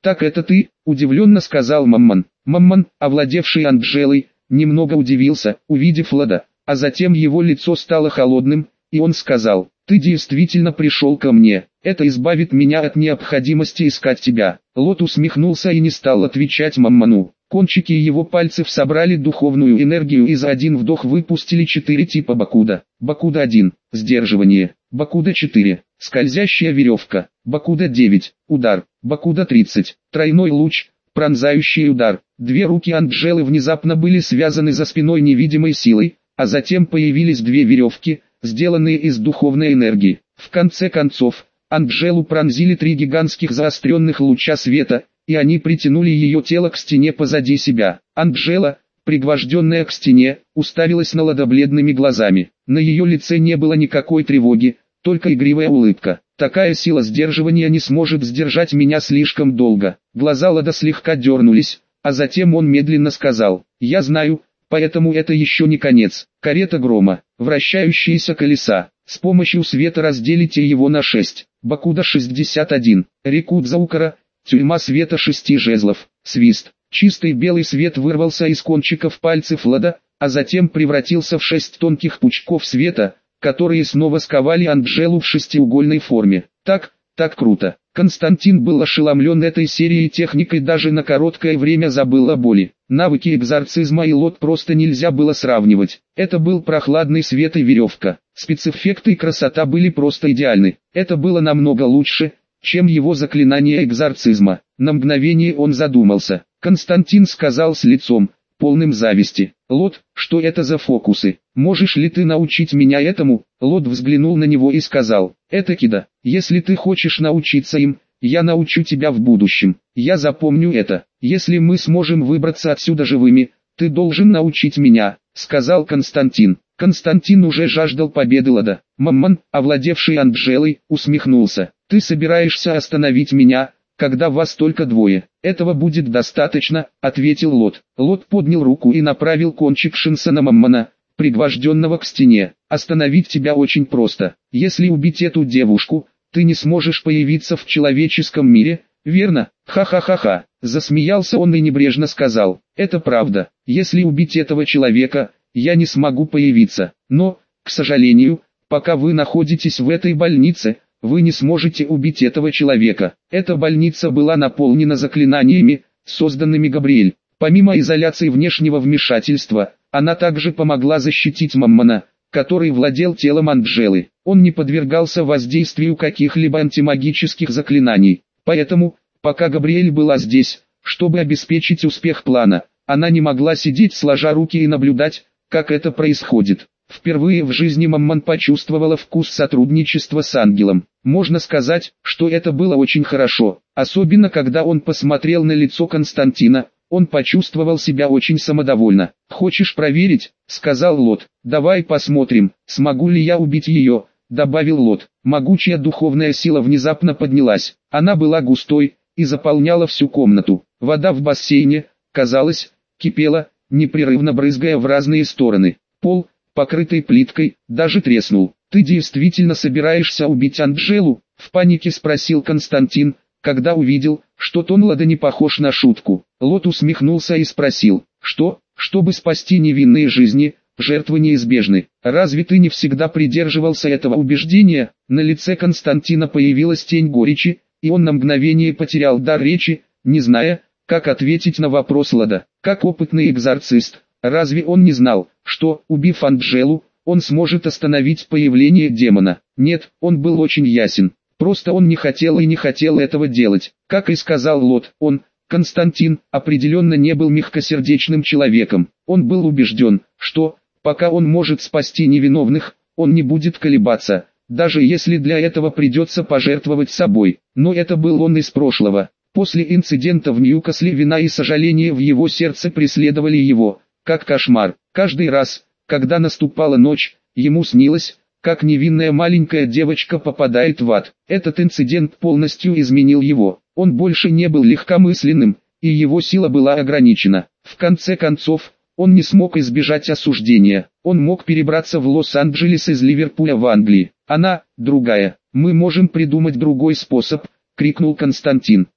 «Так это ты?» – удивленно сказал Мамман. Мамман, овладевший Анджелой, немного удивился, увидев Лода, а затем его лицо стало холодным, и он сказал: «Ты действительно пришел ко мне, это избавит меня от необходимости искать тебя». Лот усмехнулся и не стал отвечать Мамману. Кончики его пальцев собрали духовную энергию и за один вдох выпустили 4 типа Бакуда. Бакуда 1 – сдерживание, Бакуда 4 – скользящая веревка, Бакуда 9 – удар, Бакуда 30 – тройной луч, пронзающий удар. Две руки Анджелы внезапно были связаны за спиной невидимой силой, а затем появились две веревки, сделанные из духовной энергии. В конце концов, Анджелу пронзили 3 гигантских заостренных луча света, и они притянули ее тело к стене позади себя. Анджела, пригвожденная к стене, уставилась на Лода бледными глазами. На ее лице не было никакой тревоги, только игривая улыбка. «Такая сила сдерживания не сможет сдержать меня слишком долго». Глаза Лода слегка дернулись, а затем он медленно сказал: «Я знаю, поэтому это еще не конец». Карета грома, вращающиеся колеса. С помощью света разделите его на 6. Бакуда 61, Рикудзаукара, тюрьма света 6 жезлов, свист. Чистый белый свет вырвался из кончиков пальцев Лода, а затем превратился в 6 тонких пучков света, которые снова сковали Анджелу в шестиугольной форме. Так круто. Константин был ошеломлен этой серией техник и даже на короткое время забыл о боли. Навыки экзорцизма и Лот просто нельзя было сравнивать. Это был прохладный свет и веревка. Спецэффекты и красота были просто идеальны. Это было намного лучше, чем его заклинание экзорцизма. На мгновение он задумался. Константин сказал с лицом, полным зависти: «Лот, что это за фокусы? Можешь ли ты научить меня этому?» Лот взглянул на него и сказал: «Это кида. Если ты хочешь научиться им, я научу тебя в будущем. Я запомню это. Если мы сможем выбраться отсюда живыми, ты должен научить меня», — сказал Константин. Константин уже жаждал победы Лода. Мамман, овладевший Анджелой, усмехнулся. «Ты собираешься остановить меня, когда вас только двое?» «Этого будет достаточно», — ответил Лот. Лот поднял руку и направил кончик Шинса на Маммана, пригвожденного к стене. «Остановить тебя очень просто. Если убить эту девушку, ты не сможешь появиться в человеческом мире, верно?» «Ха-ха-ха-ха», — засмеялся он и небрежно сказал: «Это правда. Если убить этого человека, я не смогу появиться. Но, к сожалению, пока вы находитесь в этой больнице, вы не сможете убить этого человека». Эта больница была наполнена заклинаниями, созданными Габриэль. Помимо изоляции внешнего вмешательства, она также помогла защитить Маммана, который владел телом Анджелы. Он не подвергался воздействию каких-либо антимагических заклинаний. Поэтому, пока Габриэль была здесь, чтобы обеспечить успех плана, она не могла сидеть сложа руки и наблюдать, как это происходит. Впервые в жизни Мамман почувствовала вкус сотрудничества с ангелом. Можно сказать, что это было очень хорошо, особенно когда он посмотрел на лицо Константина. Он почувствовал себя очень самодовольно. «Хочешь проверить?» — сказал Лот. «Давай посмотрим, смогу ли я убить ее», — добавил Лот. Могучая духовная сила внезапно поднялась. Она была густой и заполняла всю комнату. Вода в бассейне, казалось, кипела, непрерывно брызгая в разные стороны. Пол, покрытый плиткой, даже треснул. «Ты действительно собираешься убить Анджелу?» — в панике спросил Константин, когда увидел, что тон Лода не похож на шутку. Лот усмехнулся и спросил: «Что? Чтобы спасти невинные жизни, жертвы неизбежны. Разве ты не всегда придерживался этого убеждения?» На лице Константина появилась тень горечи, и он на мгновение потерял дар речи, не зная, как ответить на вопрос Лода. Как опытный экзорцист, разве он не знал, что, убив Анджелу, он сможет остановить появление демона? Нет, он был очень ясен. Просто он не хотел и не хотел этого делать. Как и сказал Лот, Константин, определенно не был мягкосердечным человеком. Он был убежден, что, пока он может спасти невиновных, он не будет колебаться, даже если для этого придется пожертвовать собой. Но это был он из прошлого. После инцидента в Ньюкасле вина и сожаление в его сердце преследовали его, как кошмар. Каждый раз, когда наступала ночь, ему снилось, как невинная маленькая девочка попадает в ад. Этот инцидент полностью изменил его. Он больше не был легкомысленным, и его сила была ограничена. В конце концов, он не смог избежать осуждения. Он мог перебраться в Лос-Анджелес из Ливерпуля в Англии. «Она, другая. Мы можем придумать другой способ», — крикнул Константин.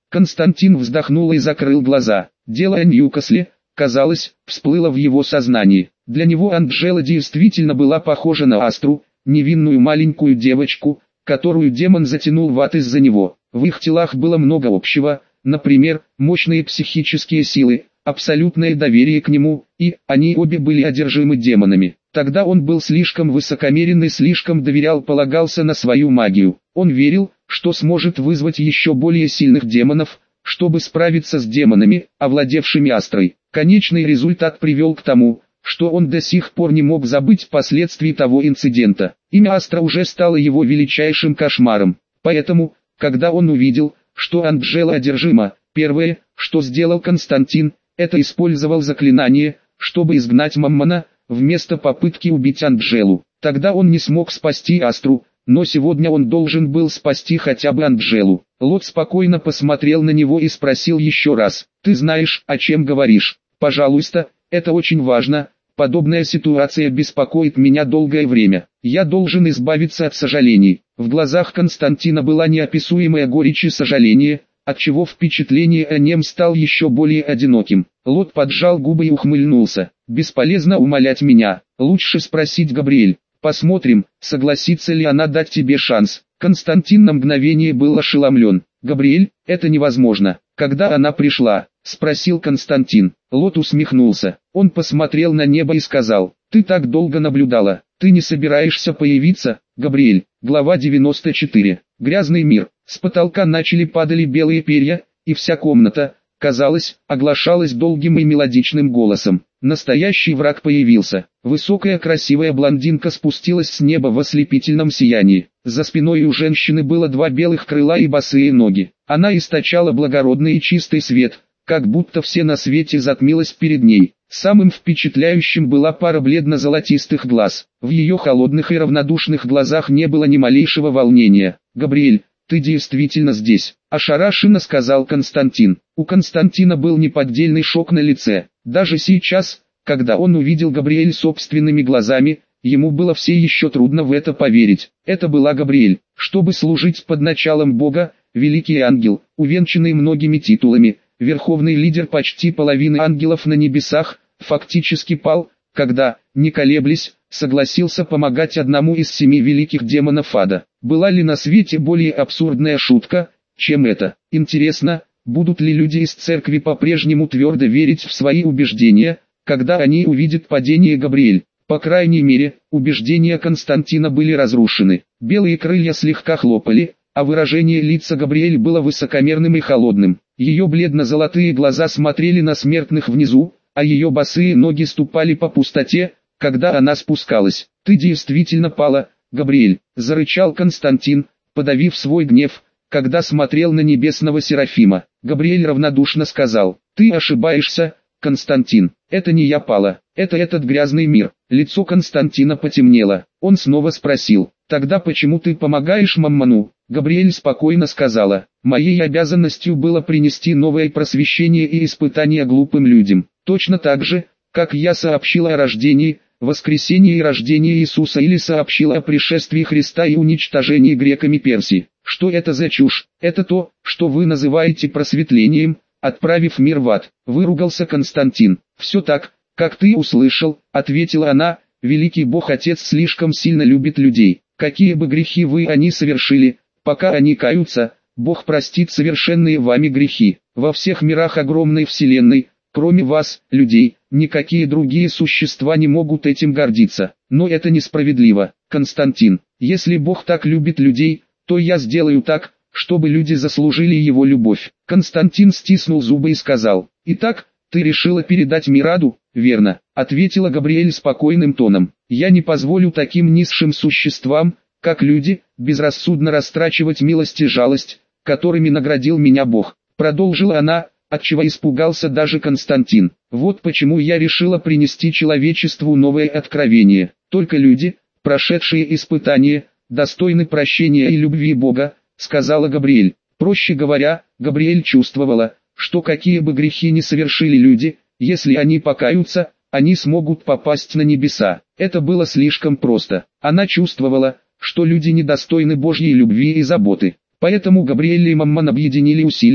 Константин вздохнул и закрыл глаза. Дело о Ньюкасле, казалось, всплыло в его сознании. Для него Анджела действительно была похожа на Астру, невинную маленькую девочку, которую демон затянул в ад из-за него. В их телах было много общего, например, мощные психические силы, абсолютное доверие к нему, и они обе были одержимы демонами. Тогда он был слишком высокомерен и слишком полагался на свою магию. Он верил, что сможет вызвать еще более сильных демонов, чтобы справиться с демонами, овладевшими Астрой. Конечный результат привел к тому, что он до сих пор не мог забыть последствий того инцидента. Имя Астра уже стало его величайшим кошмаром. Поэтому, когда он увидел, что Анджела одержима, первое, что сделал Константин, это использовал заклинание, чтобы изгнать Маммона, вместо попытки убить Анджелу. Тогда он не смог спасти Астру, но сегодня он должен был спасти хотя бы Анджелу. Лот спокойно посмотрел на него и спросил еще раз: «Ты знаешь, о чем говоришь?» «Пожалуйста, это очень важно. Подобная ситуация беспокоит меня долгое время. Я должен избавиться от сожалений». В глазах Константина была неописуемая горечь и сожаление, отчего впечатление о нем стал еще более одиноким. Лот поджал губы и ухмыльнулся. «Бесполезно умолять меня. Лучше спросить Габриэль. Посмотрим, согласится ли она дать тебе шанс». Константин на мгновение был ошеломлен. «Габриэль, это невозможно. Когда она пришла?» — спросил Константин. Лот усмехнулся. Он посмотрел на небо и сказал: «Ты так долго наблюдала. Ты не собираешься появиться, Габриэль?» Глава 94. Грязный мир. С потолка начали падали белые перья, и вся комната, казалось, оглашалась долгим и мелодичным голосом. Настоящий враг появился. Высокая красивая блондинка спустилась с неба в ослепительном сиянии. За спиной у женщины было два белых крыла и босые ноги. Она источала благородный и чистый свет, как будто все на свете затмилось перед ней. Самым впечатляющим была пара бледно-золотистых глаз. В ее холодных и равнодушных глазах не было ни малейшего волнения. «Габриэль, ты действительно здесь?» — ошарашенно сказал Константин. У Константина был неподдельный шок на лице. Даже сейчас, когда он увидел Габриэль собственными глазами, ему было все еще трудно в это поверить. Это была Габриэль. Чтобы служить под началом Бога, великий ангел, увенчанный многими титулами, верховный лидер почти половины ангелов на небесах, фактически пал, когда, не колеблясь, согласился помогать одному из 7 великих демонов ада. Была ли на свете более абсурдная шутка, чем это? Интересно, будут ли люди из церкви по-прежнему твердо верить в свои убеждения, когда они увидят падение Габриэль? По крайней мере, убеждения Константина были разрушены. Белые крылья слегка хлопали, а выражение лица Габриэль было высокомерным и холодным. Ее бледно-золотые глаза смотрели на смертных внизу, а ее босые ноги ступали по пустоте, когда она спускалась. «Ты действительно пала, Габриэль», — зарычал Константин, подавив свой гнев, когда смотрел на небесного Серафима. Габриэль равнодушно сказал: «Ты ошибаешься, Константин, это не я пала, это этот грязный мир». Лицо Константина потемнело. Он снова спросил: «Тогда почему ты помогаешь Маммону?» Габриэль спокойно сказала: «Моей обязанностью было принести новое просвещение и испытания глупым людям. Точно так же, как я сообщила о рождении, воскресении и рождении Иисуса или сообщила о пришествии Христа и уничтожении греками Персии. Что это за чушь? Это то, что вы называете просветлением, отправив мир в ад», — выругался Константин. «Все так, как ты услышал», — ответила она. «Великий Бог-Отец слишком сильно любит людей. Какие бы грехи они совершили, пока они каются, Бог простит совершенные вами грехи. Во всех мирах огромной вселенной, кроме вас, людей, никакие другие существа не могут этим гордиться. Но это несправедливо, Константин. Если Бог так любит людей, то я сделаю так, чтобы люди заслужили его любовь». Константин стиснул зубы и сказал: «Итак, ты решила передать мир аду?» «Верно», — ответила Габриэль спокойным тоном. «Я не позволю таким низшим существам, как люди, безрассудно растрачивать милость и жалость, которыми наградил меня Бог», — продолжила она, отчего испугался даже Константин. «Вот почему я решила принести человечеству новое откровение. Только люди, прошедшие испытания, достойны прощения и любви Бога», — сказала Габриэль. Проще говоря, Габриэль чувствовала, что какие бы грехи ни совершили люди, если они покаются, они смогут попасть на небеса. Это было слишком просто. Она чувствовала, что люди недостойны Божьей любви и заботы. Поэтому Габриэль и Маммон объединили усилия,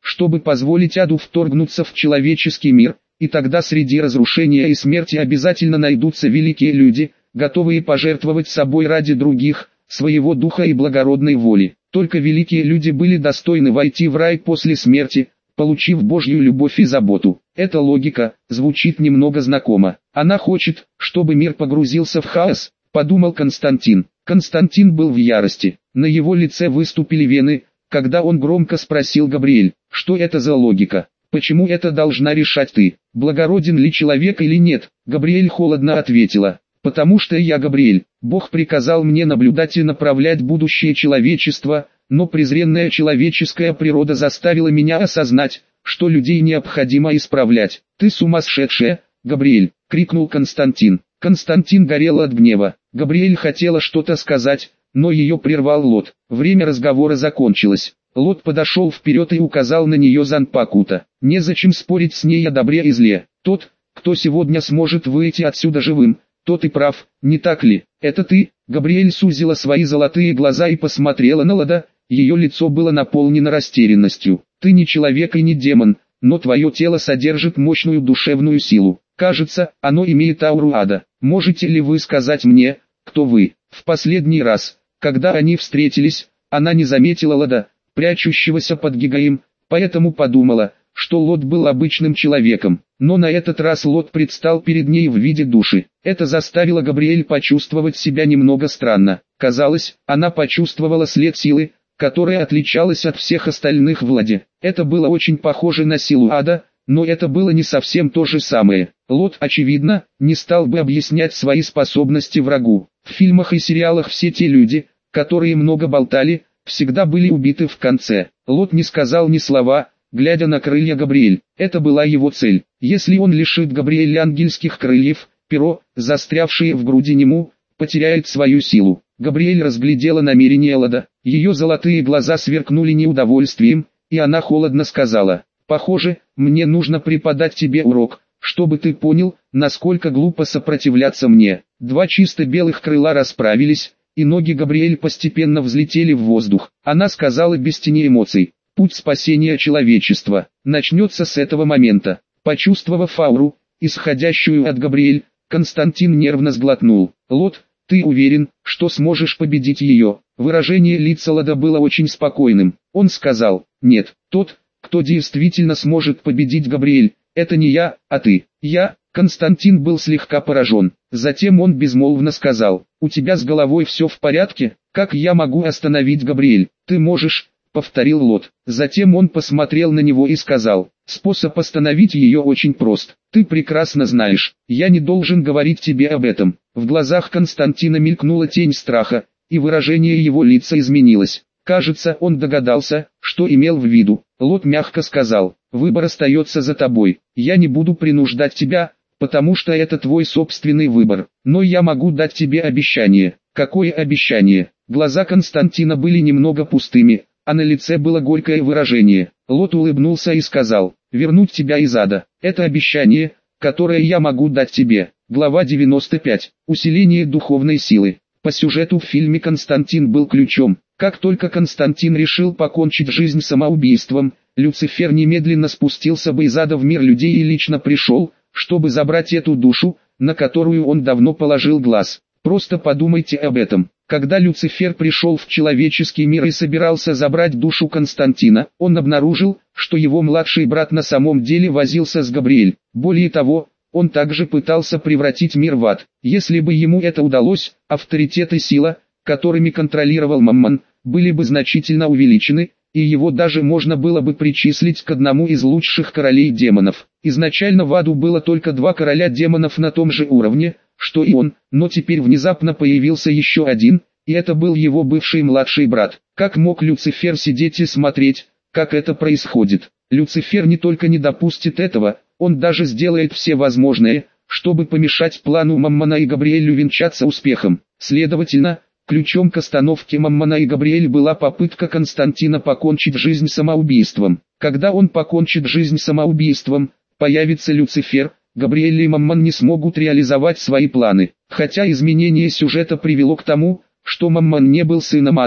чтобы позволить аду вторгнуться в человеческий мир, и тогда среди разрушения и смерти обязательно найдутся великие люди, готовые пожертвовать собой ради других, своего духа и благородной воли. Только великие люди были достойны войти в рай после смерти, получив Божью любовь и заботу. Эта логика звучит немного знакомо. Она хочет, чтобы мир погрузился в хаос, подумал Константин. Константин был в ярости. На его лице выступили вены, когда он громко спросил: Габриэль, что это за логика? Почему это должна решать ты? Благороден ли человек или нет? Габриэль холодно ответила: потому что я Габриэль. Бог приказал мне наблюдать и направлять будущее человечества, но презренная человеческая природа заставила меня осознать, что людей необходимо исправлять. Ты сумасшедшая, Габриэль, крикнул Константин. Константин горел от гнева. Габриэль хотела что-то сказать, но ее прервал Лот. Время разговора закончилось. Лот подошел вперед и указал на нее Занпакута. Незачем спорить с ней о добре и зле. Тот, кто сегодня сможет выйти отсюда живым, тот и прав, не так ли? Это ты? Габриэль сузила свои золотые глаза и посмотрела на Лода. Ее лицо было наполнено растерянностью. Ты не человек и не демон, но твое тело содержит мощную душевную силу. Кажется, оно имеет ауру ада. Можете ли вы сказать мне, кто вы? В последний раз, когда они встретились, она не заметила Лода, прячущегося под Гигаем, поэтому подумала, что Лот был обычным человеком. Но на этот раз Лот предстал перед ней в виде души. Это заставило Габриэль почувствовать себя немного странно. Казалось, она почувствовала след силы, которая отличалась от всех остальных в Ладе. Это было очень похоже на силу ада, но это было не совсем то же самое. Лот, очевидно, не стал бы объяснять свои способности врагу. В фильмах и сериалах все те люди, которые много болтали, всегда были убиты в конце. Лот не сказал ни слова, глядя на крылья Габриэль. Это была его цель. Если он лишит Габриэль ангельских крыльев, перо, застрявшее в груди нему, потеряет свою силу. Габриэль разглядела намерение Лода. Ее золотые глаза сверкнули неудовольствием, и она холодно сказала: «Похоже, мне нужно преподать тебе урок, чтобы ты понял, насколько глупо сопротивляться мне». Два чисто белых крыла расправились, и ноги Габриэль постепенно взлетели в воздух. Она сказала без тени эмоций: «Путь спасения человечества начнется с этого момента». Почувствовав ауру, исходящую от Габриэль, Константин нервно сглотнул. «Лот, ты уверен, что сможешь победить ее?» Выражение лица Лода было очень спокойным. Он сказал: «Нет, тот, кто действительно сможет победить Габриэль, это не я, а ты». «Я?» Константин был слегка поражен. Затем он безмолвно сказал: «У тебя с головой все в порядке? Как я могу остановить Габриэль?» «Ты можешь», повторил Лот. Затем он посмотрел на него и сказал: «Способ остановить ее очень прост. Ты прекрасно знаешь, я не должен говорить тебе об этом». В глазах Константина мелькнула тень страха, и выражение его лица изменилось. Кажется, он догадался, что имел в виду. Лот мягко сказал: «Выбор остается за тобой. Я не буду принуждать тебя, потому что это твой собственный выбор. Но я могу дать тебе обещание». «Какое обещание?» Глаза Константина были немного пустыми, а на лице было горькое выражение. Лот улыбнулся и сказал: «Вернуть тебя из ада. Это обещание, которое я могу дать тебе». Глава 95. Усиление духовной силы. По сюжету в фильме Константин был ключом. Как только Константин решил покончить жизнь самоубийством, Люцифер немедленно спустился бы из ада в мир людей и лично пришел, чтобы забрать эту душу, на которую он давно положил глаз. Просто подумайте об этом. Когда Люцифер пришел в человеческий мир и собирался забрать душу Константина, он обнаружил, что его младший брат на самом деле возился с Габриэль. Более того, он также пытался превратить мир в ад. Если бы ему это удалось, авторитет и сила, которыми контролировал Маммон, были бы значительно увеличены, и его даже можно было бы причислить к одному из лучших королей демонов. Изначально в аду было только два короля демонов на том же уровне, что и он, но теперь внезапно появился еще один, и это был его бывший младший брат. Как мог Люцифер сидеть и смотреть, как это происходит? Люцифер не только не допустит этого, он даже сделает все возможное, чтобы помешать плану Маммона и Габриэлю венчаться успехом. Следовательно, ключом к остановке Маммона и Габриэль была попытка Константина покончить жизнь самоубийством. Когда он покончит жизнь самоубийством, появится Люцифер, Габриэль и Маммон не смогут реализовать свои планы. Хотя изменение сюжета привело к тому, что Маммон не был сыном ада,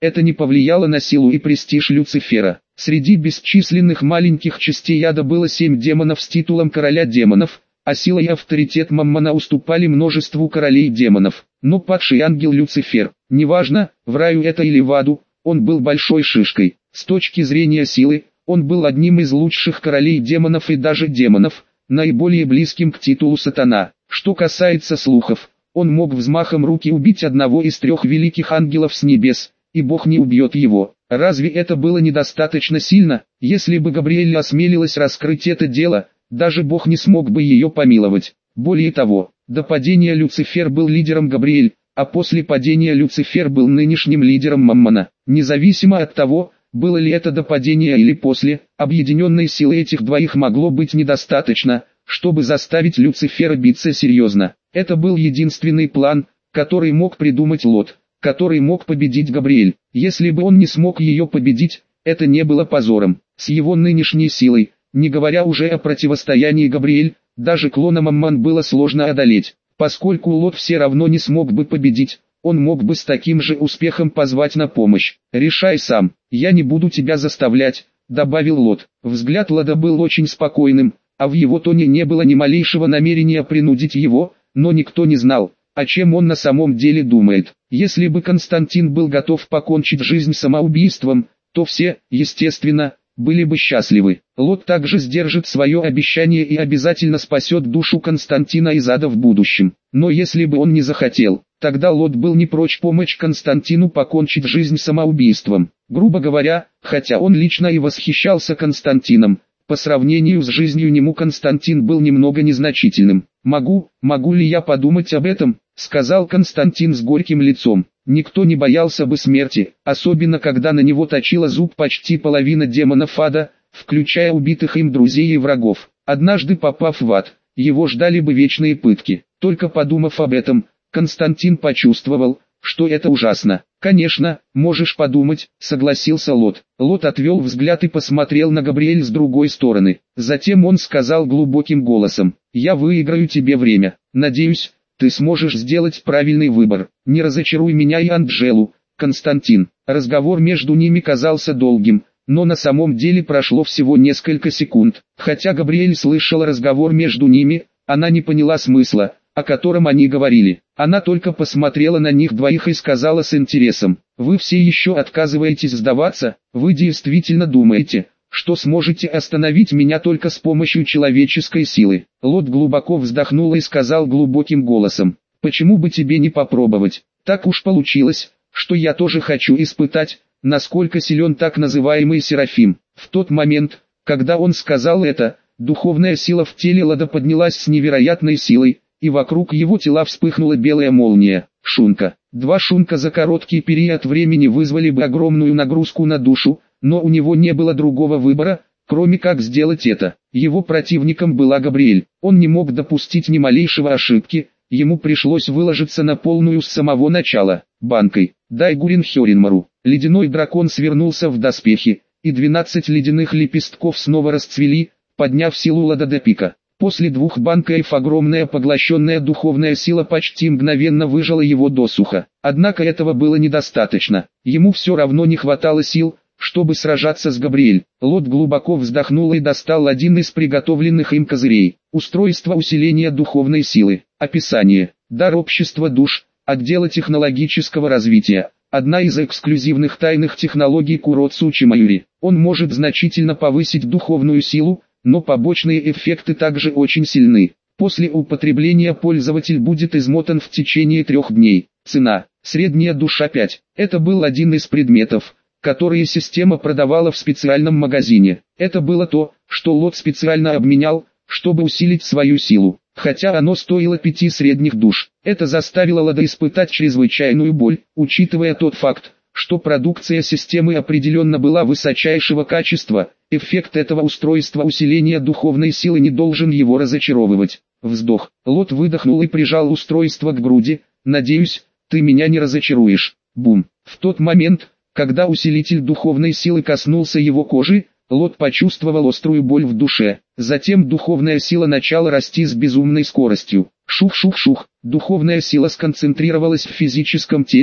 это не повлияло на силу и престиж Люцифера. Среди бесчисленных маленьких частей ада было 7 демонов с титулом короля демонов, а сила и авторитет Маммона уступали множеству королей демонов. Но падший ангел Люцифер, неважно, в раю это или в аду, он был большой шишкой. С точки зрения силы, он был одним из лучших королей демонов и даже демонов, наиболее близким к титулу сатана. Что касается слухов, он мог взмахом руки убить одного из 3 великих ангелов с небес, и Бог не убьет его. Разве это было недостаточно сильно? Если бы Габриэль осмелилась раскрыть это дело, даже Бог не смог бы ее помиловать. Более того, до падения Люцифер был лидером Габриэль, а после падения Люцифер был нынешним лидером Маммона. Независимо от того, было ли это до падения или после, объединенной силы этих двоих могло быть недостаточно, чтобы заставить Люцифера биться серьезно. Это был единственный план, который мог придумать Лот, который мог победить Габриэль. Если бы он не смог ее победить, это не было позором. С его нынешней силой, не говоря уже о противостоянии Габриэль, даже клона Маммон было сложно одолеть. Поскольку Лот все равно не смог бы победить, он мог бы с таким же успехом позвать на помощь. «Решай сам, я не буду тебя заставлять», — добавил Лот. Взгляд Лода был очень спокойным, а в его тоне не было ни малейшего намерения принудить его, но никто не знал, о чем он на самом деле думает. Если бы Константин был готов покончить жизнь самоубийством, то все, естественно, были бы счастливы. Лот также сдержит свое обещание и обязательно спасет душу Константина из ада в будущем. Но если бы он не захотел, тогда Лот был не прочь помочь Константину покончить жизнь самоубийством. Грубо говоря, хотя он лично и восхищался Константином, по сравнению с жизнью нему Константин был немного незначительным. «Могу ли я подумать об этом?» — сказал Константин с горьким лицом. Никто не боялся бы смерти, особенно когда на него точила зуб почти половина демонов ада, включая убитых им друзей и врагов. Однажды попав в ад, его ждали бы вечные пытки. Только подумав об этом, Константин почувствовал, что это ужасно. «Конечно, можешь подумать», — согласился Лот. Лот отвел взгляд и посмотрел на Габриэль с другой стороны. Затем он сказал глубоким голосом: «Я выиграю тебе время. Надеюсь, ты сможешь сделать правильный выбор. Не разочаруй меня и Анджелу, Константин». Разговор между ними казался долгим, но на самом деле прошло всего несколько секунд. Хотя Габриэль слышала разговор между ними, она не поняла смысла, о котором они говорили. Она только посмотрела на них двоих и сказала с интересом: «Вы все еще отказываетесь сдаваться? Вы действительно думаете, что сможете остановить меня только с помощью человеческой силы?» Лот глубоко вздохнул и сказал глубоким голосом: «Почему бы тебе не попробовать? Так уж получилось, что я тоже хочу испытать, насколько силен так называемый Серафим». В тот момент, когда он сказал это, духовная сила в теле Лода поднялась с невероятной силой, и вокруг его тела вспыхнула белая молния. Шунка. 2 шунка за короткий период времени вызвали бы огромную нагрузку на душу, но у него не было другого выбора, кроме как сделать это. Его противником была Габриэль. Он не мог допустить ни малейшего ошибки, ему пришлось выложиться на полную с самого начала. Банкой. Дайгурин Хёринмару. Ледяной дракон свернулся в доспехи, и 12 ледяных лепестков снова расцвели, подняв силу Лода до пика. После 2 банкаев огромная поглощенная духовная сила почти мгновенно выжала его досуха. Однако этого было недостаточно. Ему все равно не хватало сил, чтобы сражаться с Габриэль. Лот глубоко вздохнул и достал один из приготовленных им козырей. Устройство усиления духовной силы. Описание. Дар общества душ. Отдела технологического развития. Одна из эксклюзивных тайных технологий Куроцу Чимаюри. Он может значительно повысить духовную силу, но побочные эффекты также очень сильны. После употребления пользователь будет измотан в течение 3 дней. Цена. Средняя душа 5. Это был один из предметов, которые система продавала в специальном магазине. Это было то, что Лот специально обменял, чтобы усилить свою силу. Хотя оно стоило 5 средних душ. Это заставило Лода испытать чрезвычайную боль, учитывая тот факт, что продукция системы определенно была высочайшего качества. Эффект этого устройства усиления духовной силы не должен его разочаровывать. Вздох. Лот выдохнул и прижал устройство к груди. «Надеюсь, ты меня не разочаруешь». Бум. В тот момент, когда усилитель духовной силы коснулся его кожи, Лот почувствовал острую боль в душе. Затем духовная сила начала расти с безумной скоростью. Шух-шух-шух. Духовная сила сконцентрировалась в физическом теле,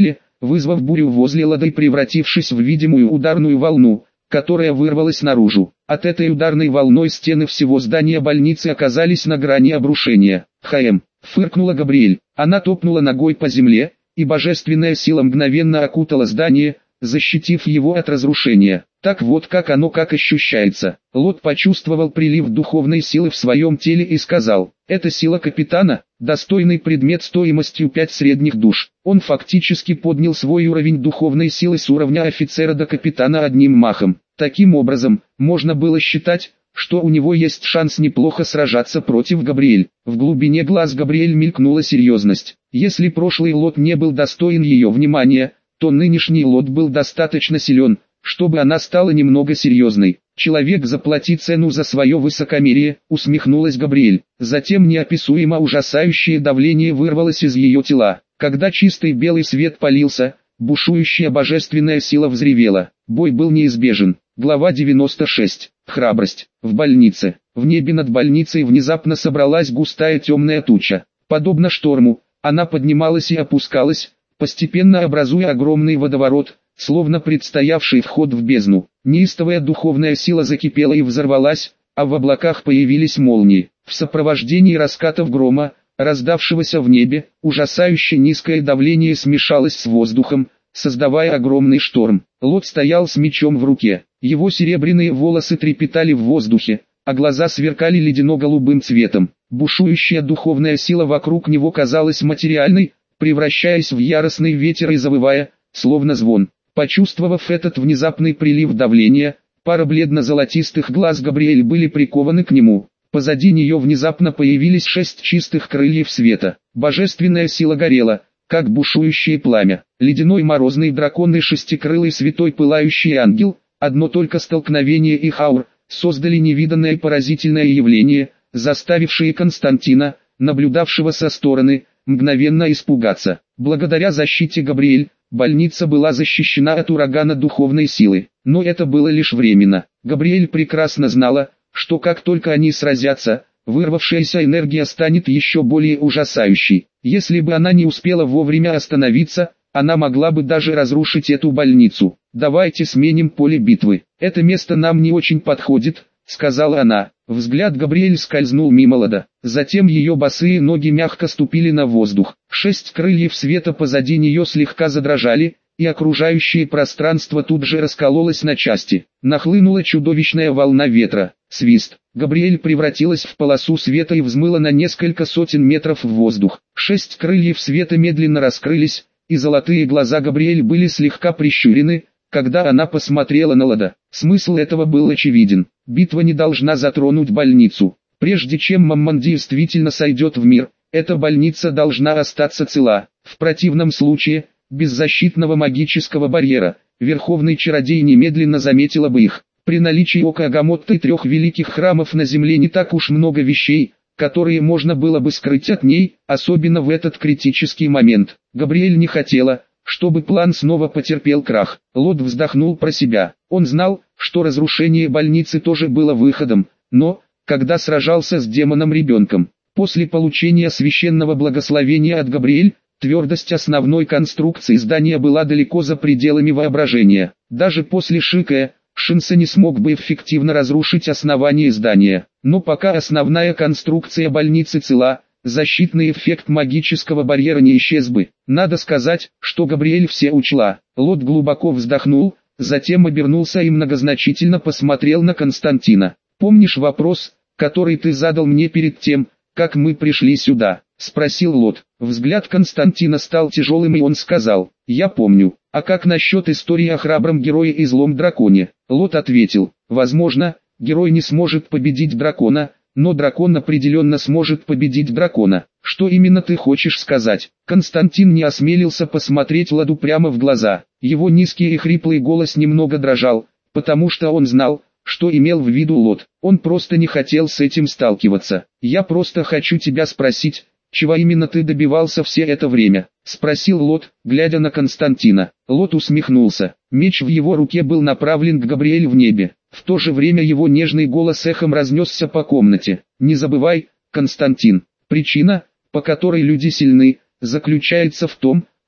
вызвав бурю возле лада и превратившись в видимую ударную волну, которая вырвалась наружу. От этой ударной волной стены всего здания больницы оказались на грани обрушения. Фыркнула Габриэль. Она топнула ногой по земле, и божественная сила мгновенно окутала здание, защитив его от разрушения. Так вот как оно как ощущается. Лот почувствовал прилив духовной силы в своем теле и сказал: «Это сила капитана, достойный предмет стоимостью 5 средних душ». Он фактически поднял свой уровень духовной силы с уровня офицера до капитана одним махом. Таким образом, можно было считать, что у него есть шанс неплохо сражаться против Габриэль. В глубине глаз Габриэль мелькнула серьезность. Если прошлый Лот не был достоин ее внимания, то нынешний Лот был достаточно силен, чтобы она стала немного серьезной. «Человек заплатит цену за свое высокомерие», — усмехнулась Габриэль. Затем неописуемо ужасающее давление вырвалось из ее тела. Когда чистый белый свет полился, бушующая божественная сила взревела. Бой был неизбежен. Глава 96. Храбрость. В больнице. В небе над больницей внезапно собралась густая темная туча. Подобно шторму, она поднималась и опускалась, постепенно образуя огромный водоворот, словно предстоявший вход в бездну. Неистовая духовная сила закипела и взорвалась, а в облаках появились молнии. В сопровождении раскатов грома, раздавшегося в небе, ужасающе низкое давление смешалось с воздухом, создавая огромный шторм. Лот стоял с мечом в руке. Его серебряные волосы трепетали в воздухе, а глаза сверкали ледяно-голубым цветом. Бушующая духовная сила вокруг него казалась материальной, превращаясь в яростный ветер и завывая, словно звон. Почувствовав этот внезапный прилив давления, пара бледно-золотистых глаз Габриэль были прикованы к нему. Позади нее внезапно появились 6 чистых крыльев света. Божественная сила горела, как бушующее пламя. Ледяной морозный дракон и шестикрылый святой пылающий ангел, одно только столкновение их аур, создали невиданное поразительное явление, заставившее Константина, наблюдавшего со стороны, мгновенно испугаться. Благодаря защите Габриэль, больница была защищена от урагана духовной силы. Но это было лишь временно. Габриэль прекрасно знала, что как только они сразятся, вырвавшаяся энергия станет еще более ужасающей. Если бы она не успела вовремя остановиться, она могла бы даже разрушить эту больницу. «Давайте сменим поле битвы. Это место нам не очень подходит», — сказала она. Взгляд Габриэль скользнул мимо Лада. Затем ее босые ноги мягко ступили на воздух. 6 крыльев света позади нее слегка задрожали, и окружающее пространство тут же раскололось на части. Нахлынула чудовищная волна ветра. Свист. Габриэль превратилась в полосу света и взмыла на несколько сотен метров в воздух. 6 крыльев света медленно раскрылись, и золотые глаза Габриэль были слегка прищурены, когда она посмотрела на Лада. Смысл этого был очевиден. Битва не должна затронуть больницу. Прежде чем Маммон действительно сойдет в мир, эта больница должна остаться цела. В противном случае, без защитного магического барьера, Верховный Чародей немедленно заметила бы их. При наличии Ока Агамотта и 3 великих храмов на земле не так уж много вещей, которые можно было бы скрыть от ней, особенно в этот критический момент. Габриэль не хотела, чтобы план снова потерпел крах. Лот вздохнул про себя. Он знал, что разрушение больницы тоже было выходом, но, когда сражался с демоном-ребенком, после получения священного благословения от Габриэль, твердость основной конструкции здания была далеко за пределами воображения. Даже после Шикая, Шинса не смог бы эффективно разрушить основание здания. Но пока основная конструкция больницы цела, защитный эффект магического барьера не исчез бы. Надо сказать, что Габриэль все учла. Лот глубоко вздохнул, затем обернулся и многозначительно посмотрел на Константина. «Помнишь вопрос, который ты задал мне перед тем, как мы пришли сюда?» — спросил Лот. Взгляд Константина стал тяжелым, и он сказал: «Я помню. А как насчет истории о храбром герое и злом драконе?» Лот ответил: «Возможно, герой не сможет победить дракона, но дракон определенно сможет победить дракона. Что именно ты хочешь сказать?» Константин не осмелился посмотреть Ладу прямо в глаза. Его низкий и хриплый голос немного дрожал, потому что он знал, что имел в виду Лот. Он просто не хотел с этим сталкиваться. «Я просто хочу тебя спросить, чего именно ты добивался все это время?» — спросил Лот, глядя на Константина. Лот усмехнулся. Меч в его руке был направлен к Габриэль в небе. В то же время его нежный голос эхом разнесся по комнате. «Не забывай, Константин, причина, по которой люди сильны, заключается в том,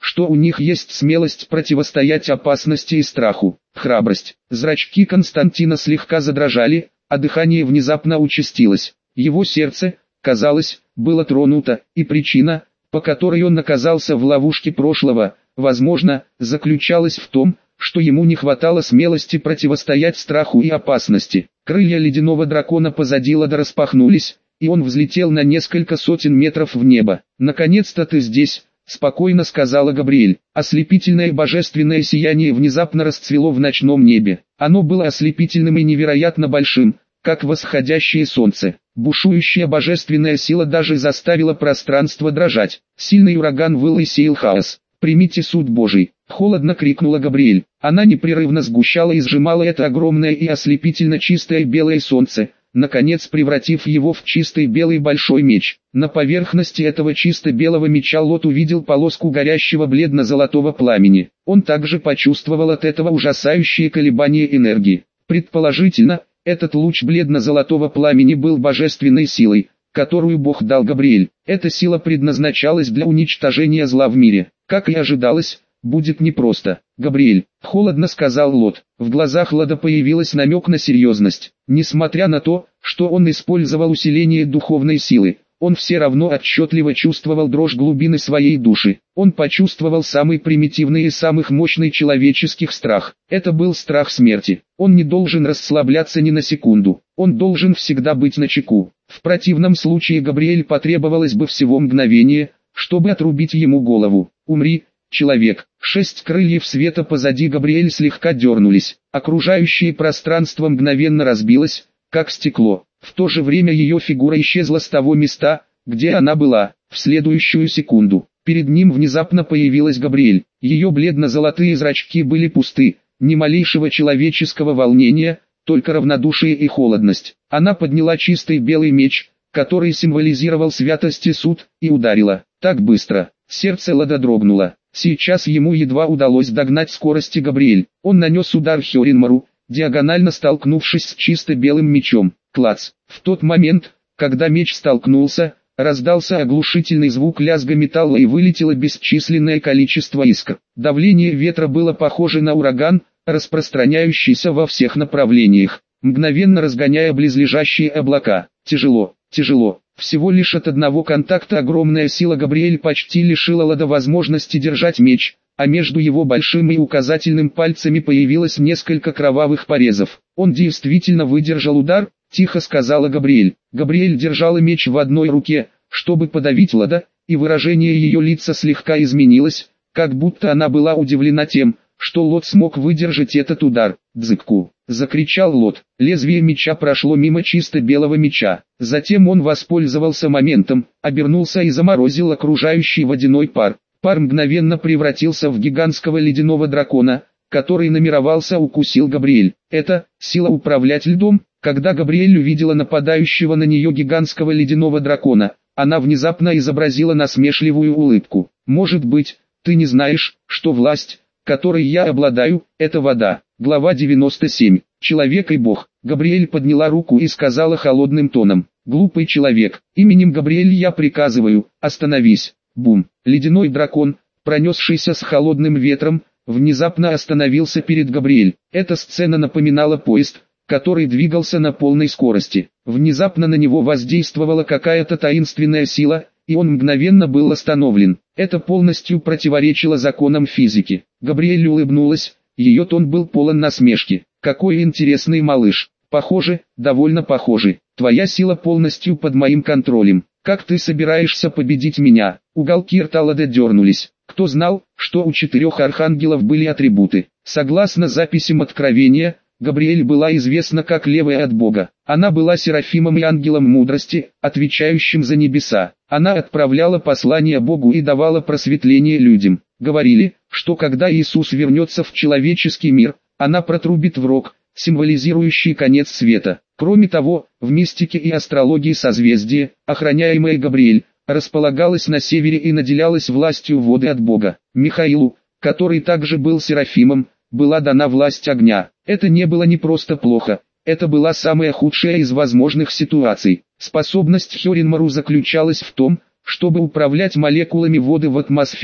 что у них есть смелость противостоять опасности и страху, храбрость. Зрачки Константина слегка задрожали, а дыхание внезапно участилось. Его сердце, казалось, было тронуто, и причина, по которой он оказался в ловушке прошлого, возможно, заключалась в том, что ему не хватало смелости противостоять страху и опасности. Крылья ледяного дракона позади Лада распахнулись, и он взлетел на несколько сотен метров в небо. «Наконец-то ты здесь», — спокойно сказала Габриэль. Ослепительное божественное сияние внезапно расцвело в ночном небе. Оно было ослепительным и невероятно большим, как восходящее солнце. Бушующая божественная сила даже заставила пространство дрожать. Сильный ураган выл и сеял хаос. «Примите суд Божий!» — холодно крикнула Габриэль. Она непрерывно сгущала и сжимала это огромное и ослепительно чистое белое солнце, наконец превратив его в чистый белый большой меч. На поверхности этого чисто белого меча Лот увидел полоску горящего бледно-золотого пламени. Он также почувствовал от этого ужасающие колебания энергии. Предположительно, этот луч бледно-золотого пламени был божественной силой, которую Бог дал Габриэль. Эта сила предназначалась для уничтожения зла в мире. Как и ожидалось, будет непросто. «Габриэль», — холодно сказал Лот. В глазах Лада появилась намек на серьезность. Несмотря на то, что он использовал усиление духовной силы, он все равно отчетливо чувствовал дрожь глубины своей души. Он почувствовал самый примитивный и самых мощный человеческих страх. Это был страх смерти. Он не должен расслабляться ни на секунду. Он должен всегда быть начеку. В противном случае Габриэль потребовалось бы всего мгновение, чтобы отрубить ему голову. «Умри, человек!» 6 крыльев света позади Габриэль слегка дернулись. Окружающее пространство мгновенно разбилось, как стекло. В то же время ее фигура исчезла с того места, где она была. В следующую секунду перед ним внезапно появилась Габриэль. Ее бледно-золотые зрачки были пусты, ни малейшего человеческого волнения, только равнодушие и холодность. Она подняла чистый белый меч, который символизировал святость и суд, и ударила. Так быстро. Сердце Лада дрогнуло. Сейчас ему едва удалось догнать скорости Габриэль. Он нанес удар Хёринмару, диагонально столкнувшись с чисто белым мечом. Клац. В тот момент, когда меч столкнулся, раздался оглушительный звук лязга металла и вылетело бесчисленное количество искр. Давление ветра было похоже на ураган, распространяющийся во всех направлениях, мгновенно разгоняя близлежащие облака. Тяжело, тяжело. Всего лишь от одного контакта огромная сила Габриэль почти лишила Лада возможности держать меч, а между его большим и указательным пальцами появилось несколько кровавых порезов. «Он действительно выдержал удар», — тихо сказала Габриэль. Габриэль держала меч в одной руке, чтобы подавить Лада, и выражение ее лица слегка изменилось, как будто она была удивлена тем, что Лот смог выдержать этот удар. «Дзыкку!» — закричал Лот. Лезвие меча прошло мимо чисто белого меча. Затем он воспользовался моментом, обернулся и заморозил окружающий водяной пар. Пар мгновенно превратился в гигантского ледяного дракона, который намеревался укусить Габриэль. Это сила управлять льдом. Когда Габриэль увидела нападающего на нее гигантского ледяного дракона, она внезапно изобразила насмешливую улыбку. «Может быть, ты не знаешь, что власть, которой я обладаю, это вода». Глава 97. Человек и Бог. Габриэль подняла руку и сказала холодным тоном: «Глупый человек, именем Габриэль я приказываю, остановись». Бум. Ледяной дракон, пронесшийся с холодным ветром, внезапно остановился перед Габриэль. Эта сцена напоминала поезд, который двигался на полной скорости. Внезапно на него воздействовала какая-то таинственная сила, и он мгновенно был остановлен. Это полностью противоречило законам физики. Габриэль улыбнулась, ее тон был полон насмешки. «Какой интересный малыш. Похоже, довольно похоже. Твоя сила полностью под моим контролем. Как ты собираешься победить меня?» Уголки рта Лада дернулись. Кто знал, что у 4 архангелов были атрибуты? Согласно записям Откровения, Габриэль была известна как левая от Бога. Она была серафимом и ангелом мудрости, отвечающим за небеса. Она отправляла послания Богу и давала просветление людям. Говорили, что когда Иисус вернется в человеческий мир, она протрубит в рог, символизирующий конец света. Кроме того, в мистике и астрологии созвездие, охраняемое Габриэль, располагалось на севере и наделялось властью воды от Бога. Михаилу, который также был серафимом, была дана власть огня. Это не было не просто плохо, это была самая худшая из возможных ситуаций. Способность Хёринмару заключалась в том, чтобы управлять молекулами воды в атмосфере,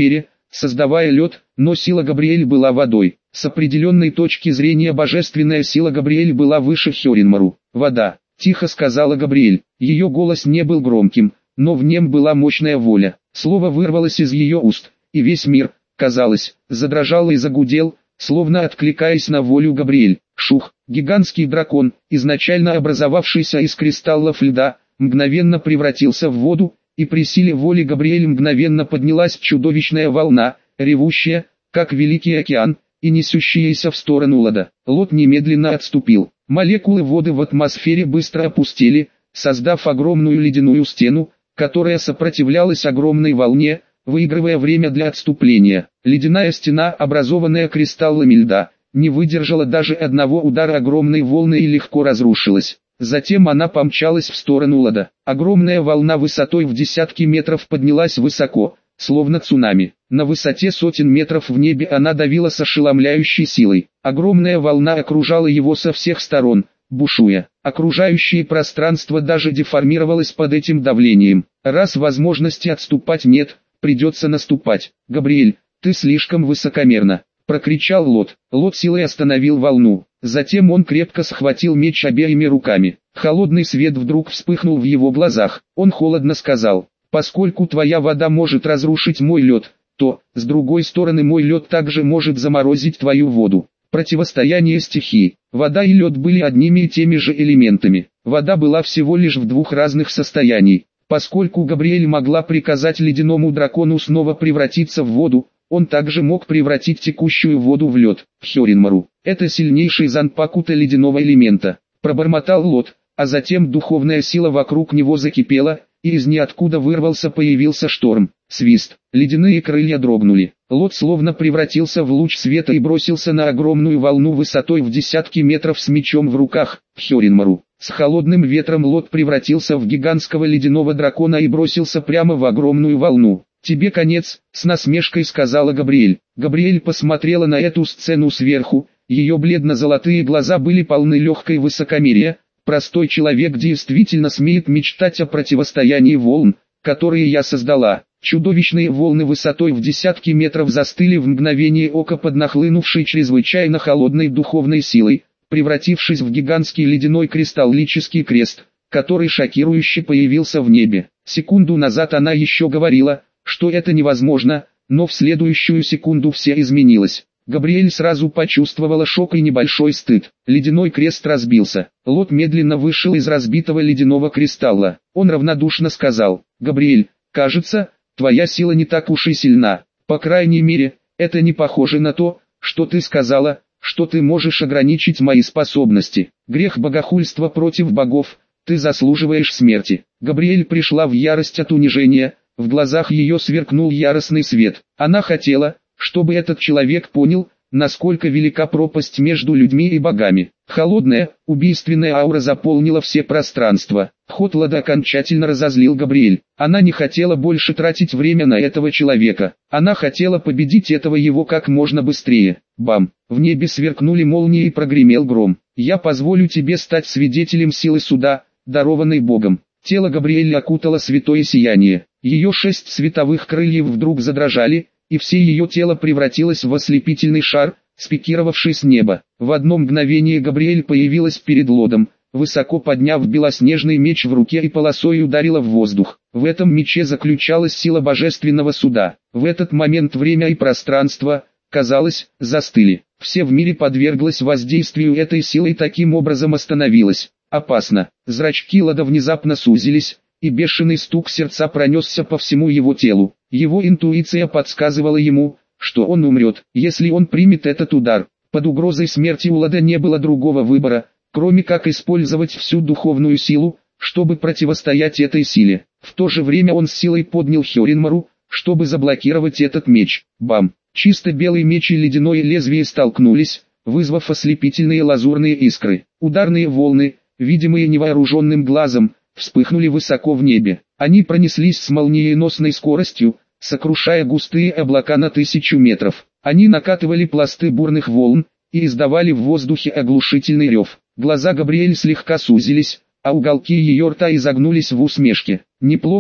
создавая лед, но сила Габриэль была водой. С определенной точки зрения божественная сила Габриэль была выше Хёринмару. «Вода», — тихо сказала Габриэль. Ее голос не был громким, но в нем была мощная воля. Слово вырвалось из ее уст, и весь мир, казалось, задрожал и загудел, словно откликаясь на волю Габриэль. Шух, гигантский дракон, изначально образовавшийся из кристаллов льда, мгновенно превратился в воду, и при силе воли Габриэль мгновенно поднялась чудовищная волна, ревущая, как великий океан, и несущаяся в сторону Лода. Лод немедленно отступил. Молекулы воды в атмосфере быстро опустели, создав огромную ледяную стену, которая сопротивлялась огромной волне, выигрывая время для отступления. Ледяная стена, образованная кристаллами льда, не выдержала даже одного удара огромной волны и легко разрушилась. Затем она помчалась в сторону Лода. Огромная волна высотой в десятки метров поднялась высоко, словно цунами. На высоте сотен метров в небе она давила с ошеломляющей силой. Огромная волна окружала его со всех сторон, бушуя. Окружающее пространство даже деформировалось под этим давлением. Раз возможности отступать нет, придется наступать. «Габриэль, ты слишком высокомерна», — прокричал Лод. Лод силой остановил волну. Затем он крепко схватил меч обеими руками. Холодный свет вдруг вспыхнул в его глазах. Он холодно сказал: «Поскольку твоя вода может разрушить мой лед, то, с другой стороны, мой лед также может заморозить твою воду». Противостояние стихий. Вода и лед были одними и теми же элементами. Вода была всего лишь в двух разных состояниях. Поскольку Габриэль могла приказать ледяному дракону снова превратиться в воду, он также мог превратить текущую воду в лед. Хёринмару — это сильнейший занпакута ледяного элемента. Пробормотал Лод, а затем духовная сила вокруг него закипела, и из ниоткуда появился шторм. Свист. Ледяные крылья дрогнули. Лод словно превратился в луч света и бросился на огромную волну высотой в десятки метров с мечом в руках. Хёринмару. С холодным ветром Лод превратился в гигантского ледяного дракона и бросился прямо в огромную волну. «Тебе конец», — с насмешкой сказала Габриэль. Габриэль посмотрела на эту сцену сверху, ее бледно-золотые глаза были полны легкой высокомерия. Простой человек действительно смеет мечтать о противостоянии волн, которые я создала. Чудовищные волны высотой в десятки метров застыли в мгновение ока под нахлынувшей чрезвычайно холодной духовной силой, превратившись в гигантский ледяной кристаллический крест, который шокирующе появился в небе. Секунду назад она еще говорила, что это невозможно, но в следующую секунду все изменилось. Габриэль сразу почувствовала шок и небольшой стыд. Ледяной крест разбился. Лод медленно вышел из разбитого ледяного кристалла. Он равнодушно сказал: «Габриэль, кажется, твоя сила не так уж и сильна. По крайней мере, это не похоже на то, что ты сказала, что ты можешь ограничить мои способности. Грех богохульства против богов, ты заслуживаешь смерти». Габриэль пришла в ярость от унижения, в глазах ее сверкнул яростный свет. Она хотела, чтобы этот человек понял, насколько велика пропасть между людьми и богами. Холодная, убийственная аура заполнила все пространства. Ход Лода окончательно разозлил Габриэль. Она не хотела больше тратить время на этого человека. Она хотела победить этого его как можно быстрее. Бам! В небе сверкнули молнии и прогремел гром. «Я позволю тебе стать свидетелем силы суда, дарованной Богом». Тело Габриэль окутало святое сияние. Ее 6 световых крыльев вдруг задрожали, и все ее тело превратилось в ослепительный шар, спикировавший с неба. В одно мгновение Габриэль появилась перед Лодом, высоко подняв белоснежный меч в руке и полосой ударила в воздух. В этом мече заключалась сила божественного суда. В этот момент время и пространство, казалось, застыли. Все в мире подверглось воздействию этой силы и таким образом остановилось. Опасно. Зрачки Лода внезапно сузились, и бешеный стук сердца пронесся по всему его телу. Его интуиция подсказывала ему, что он умрет, если он примет этот удар. Под угрозой смерти у Лода не было другого выбора, кроме как использовать всю духовную силу, чтобы противостоять этой силе. В то же время он с силой поднял Хёринмару, чтобы заблокировать этот меч. Бам! Чисто белый меч и ледяное лезвие столкнулись, вызвав ослепительные лазурные искры. Ударные волны, видимые невооруженным глазом, вспыхнули высоко в небе. Они пронеслись с молниеносной скоростью, сокрушая густые облака на 1000 метров. Они накатывали пласты бурных волн и издавали в воздухе оглушительный рев. Глаза Габриэль слегка сузились, а уголки ее рта изогнулись в усмешке. «Неплохо,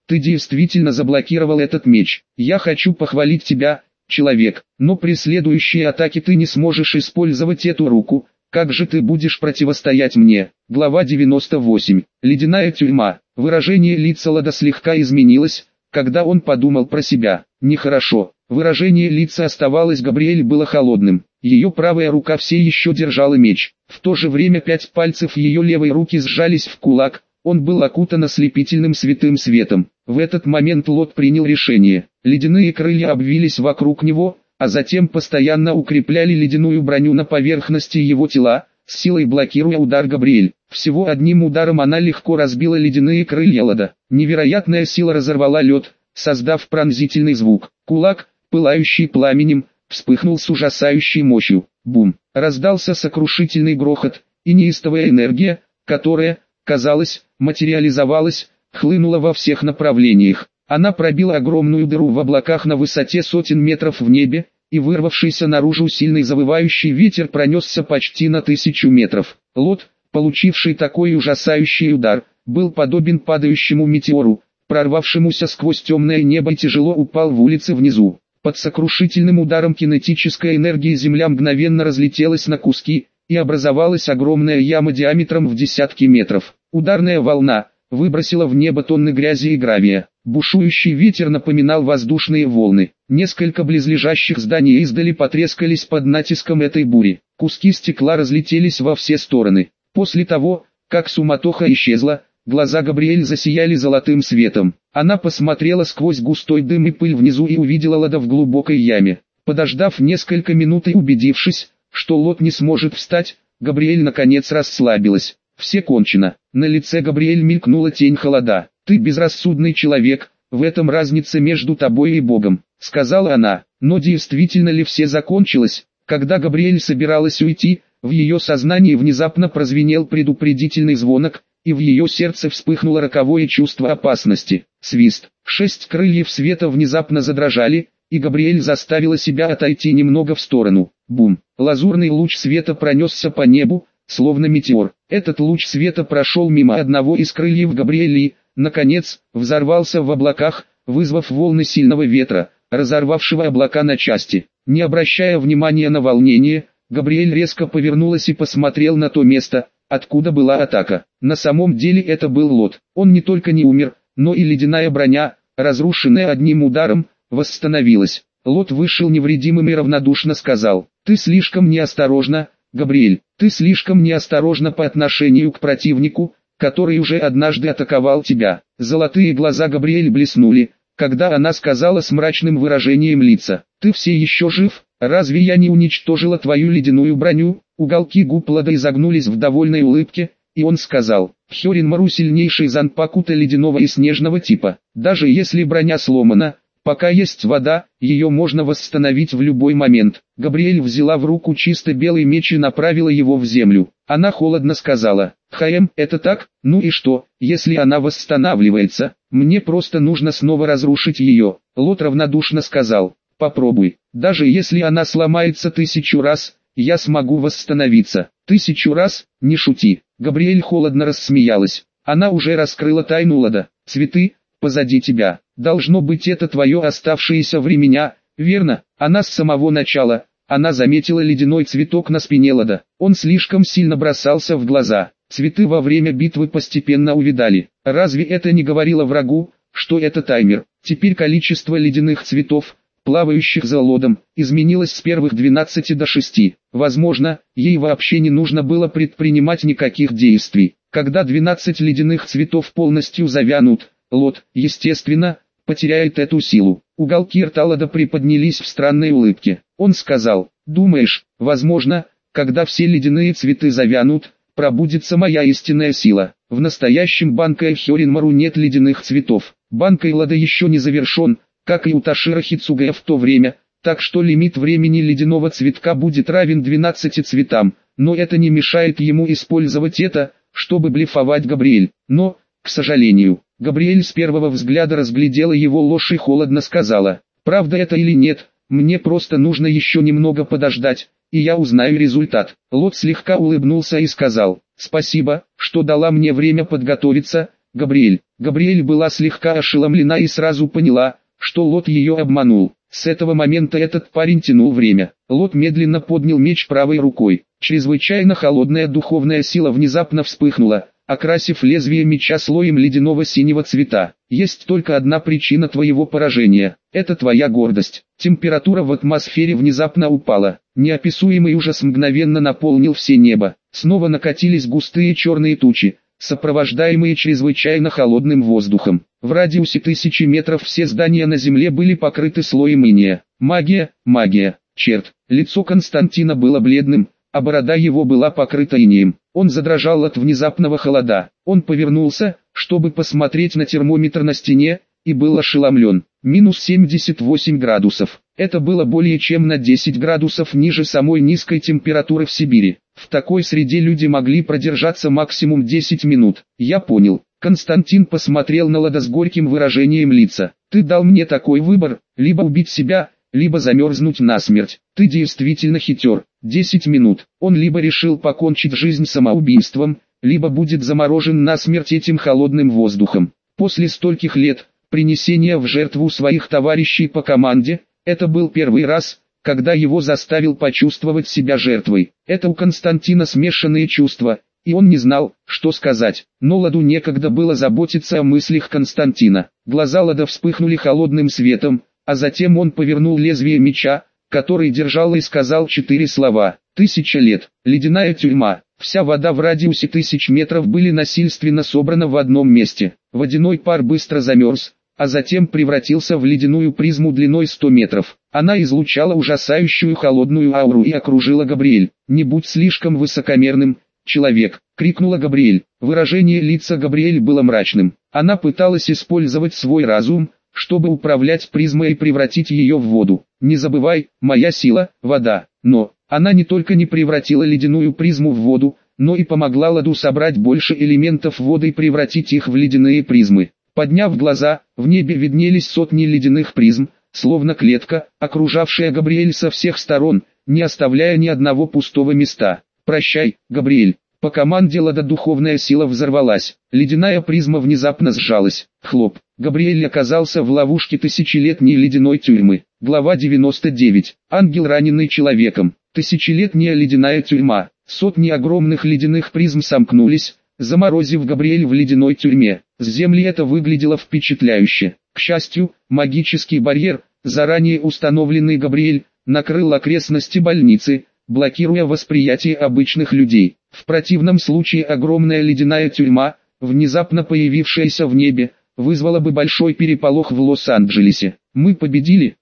ты действительно заблокировал этот меч. Я хочу похвалить тебя, человек, но при следующей атаке ты не сможешь использовать эту руку. Как же ты будешь противостоять мне? Глава 98. Ледяная тюрьма. Выражение лица Лада слегка изменилось, когда он подумал про себя. Нехорошо. Выражение лица оставалось, Габриэль было холодным. Ее правая рука все еще держала меч. В то же время 5 пальцев ее левой руки сжались в кулак. Он был окутан ослепительным святым светом. В этот момент Лот принял решение. Ледяные крылья обвились вокруг него, а затем постоянно укрепляли ледяную броню на поверхности его тела, с силой блокируя удар Габриэль. Всего одним ударом она легко разбила ледяные крылья Лада. Невероятная сила разорвала лед, создав пронзительный звук. Кулак, пылающий пламенем, вспыхнул с ужасающей мощью. Бум! Раздался сокрушительный грохот, и неистовая энергия, которая, казалось, материализовалась, хлынула во всех направлениях. Она пробила огромную дыру в облаках на высоте сотен метров в небе, и вырвавшийся наружу сильный завывающий ветер пронесся почти на 1000 метров. Лот, получивший такой ужасающий удар, был подобен падающему метеору, прорвавшемуся сквозь темное небо, и тяжело упал в улице внизу. Под сокрушительным ударом кинетическая энергия земля мгновенно разлетелась на куски, и образовалась огромная яма диаметром в десятки метров. Ударная волна выбросила в небо тонны грязи и гравия. Бушующий ветер напоминал воздушные волны. Несколько близлежащих зданий издали потрескались под натиском этой бури. Куски стекла разлетелись во все стороны. После того, как суматоха исчезла, глаза Габриэль засияли золотым светом. Она посмотрела сквозь густой дым и пыль внизу и увидела Лада в глубокой яме. Подождав несколько минут и убедившись, что Лот не сможет встать, Габриэль наконец расслабилась. Все кончено. На лице Габриэль мелькнула тень холода. «Ты безрассудный человек, в этом разница между тобой и Богом», — сказала она. Но действительно ли все закончилось? Когда Габриэль собиралась уйти, в ее сознании внезапно прозвенел предупредительный звонок, и в ее сердце вспыхнуло роковое чувство опасности. Свист. 6 крыльев света внезапно задрожали, и Габриэль заставила себя отойти немного в сторону. Бум! Лазурный луч света пронесся по небу, словно метеор. Этот луч света прошел мимо одного из крыльев Габриэли и, наконец, взорвался в облаках, вызвав волны сильного ветра, разорвавшего облака на части. Не обращая внимания на волнение, Габриэль резко повернулась и посмотрел на то место, откуда была атака. На самом деле это был Лот. Он не только не умер, но и ледяная броня, разрушенная одним ударом, восстановилась. Лот вышел невредимым и равнодушно сказал: «Ты слишком неосторожна, Габриэль, ты слишком неосторожна по отношению к противнику, который уже однажды атаковал тебя». Золотые глаза Габриэль блеснули, когда она сказала с мрачным выражением лица: «Ты все еще жив? Разве я не уничтожила твою ледяную броню?» Уголки губ Лада изогнулись в довольной улыбке, и он сказал: «Хёринмару сильнейший занпакута ледяного и снежного типа. Даже если броня сломана, пока есть вода, ее можно восстановить в любой момент». Габриэль взяла в руку чисто белый меч и направила его в землю. Она холодно сказала: «Хаэм, это так? Ну и что, если она восстанавливается? Мне просто нужно снова разрушить ее». Лот равнодушно сказал: «Попробуй. Даже если она сломается 1000 раз, я смогу восстановиться». 1000 раз? Не шути». Габриэль холодно рассмеялась. Она уже раскрыла тайну Лада. «Цветы, позади тебя. Должно быть, это твое оставшееся время, верно?» Она с самого начала. Она заметила ледяной цветок на спине Лада. Он слишком сильно бросался в глаза. Цветы во время битвы постепенно увядали. Разве это не говорило врагу, что это таймер? Теперь количество ледяных цветов, плавающих за Лодом, изменилось с первых 12 до 6. Возможно, ей вообще не нужно было предпринимать никаких действий. Когда 12 ледяных цветов полностью завянут, Лод, естественно, потеряет эту силу. Уголки рта Лада приподнялись в странной улыбке. Он сказал: «Думаешь, возможно, когда все ледяные цветы завянут, пробудится моя истинная сила?» В настоящем Банкай Хёринмару нет ледяных цветов. Банкай Лада еще не завершен, как и у Ташира Хицугая в то время, так что лимит времени ледяного цветка будет равен 12 цветам, но это не мешает ему использовать это, чтобы блефовать Габриэль. Но, к сожалению, Габриэль с первого взгляда разглядела его ложь и холодно сказала: «Правда это или нет, мне просто нужно еще немного подождать, и я узнаю результат». Лот слегка улыбнулся и сказал: «Спасибо, что дала мне время подготовиться, Габриэль. Габриэль была слегка ошеломлена и сразу поняла, что Лот ее обманул. С этого момента этот парень тянул время. Лот медленно поднял меч правой рукой. Чрезвычайно холодная духовная сила внезапно вспыхнула, окрасив лезвие меча слоем ледяного синего цвета. Есть только одна причина твоего поражения. Это твоя гордость. Температура в атмосфере внезапно упала. Неописуемый ужас мгновенно наполнил все небо. Снова накатились густые черные тучи, сопровождаемые чрезвычайно холодным воздухом. В радиусе 1000 метров все здания на земле были покрыты слоем иния. Магия, магия, черт. Лицо Константина было бледным, а борода его была покрыта инеем. Он задрожал от внезапного холода. Он повернулся, чтобы посмотреть на термометр на стене, и был ошеломлен. Минус 78 градусов. Это было более чем на 10 градусов ниже самой низкой температуры в Сибири. В такой среде люди могли продержаться максимум 10 минут. Я понял. Константин посмотрел на Лада с горьким выражением лица. Ты дал мне такой выбор, либо убить себя, либо замерзнуть насмерть. Ты действительно хитер. 10 минут. Он либо решил покончить жизнь самоубийством, либо будет заморожен насмерть этим холодным воздухом. После стольких лет, принесения в жертву своих товарищей по команде, это был первый раз, когда его заставил почувствовать себя жертвой. Это у Константина смешанные чувства, и он не знал, что сказать. Но Ладу некогда было заботиться о мыслях Константина. Глаза Лада вспыхнули холодным светом, а затем он повернул лезвие меча, который держал, и сказал 4 слова. 1000 лет. Ледяная тюрьма. Вся вода в радиусе 1000 метров были насильственно собрана в одном месте. Водяной пар быстро замерз, а затем превратился в ледяную призму длиной 100 метров. Она излучала ужасающую холодную ауру и окружила Габриэль. «Не будь слишком высокомерным, человек!» — крикнула Габриэль. Выражение лица Габриэль было мрачным. Она пыталась использовать свой разум, чтобы управлять призмой и превратить ее в воду. «Не забывай, моя сила — вода». Но она не только не превратила ледяную призму в воду, но и помогла Ладу собрать больше элементов воды и превратить их в ледяные призмы. Подняв глаза, в небе виднелись сотни ледяных призм, словно клетка, окружавшая Габриэль со всех сторон, не оставляя ни одного пустого места. «Прощай, Габриэль». По команде Лада духовная сила взорвалась. Ледяная призма внезапно сжалась. Хлоп. Габриэль оказался в ловушке тысячелетней ледяной тюрьмы. Глава 99. Ангел, раненый человеком. Тысячелетняя ледяная тюрьма. Сотни огромных ледяных призм сомкнулись, заморозив Габриэль в ледяной тюрьме. С земли это выглядело впечатляюще. К счастью, магический барьер, заранее установленный Габриэль, накрыл окрестности больницы, блокируя восприятие обычных людей. В противном случае огромная ледяная тюрьма, внезапно появившаяся в небе, вызвала бы большой переполох в Лос-Анджелесе. Мы победили,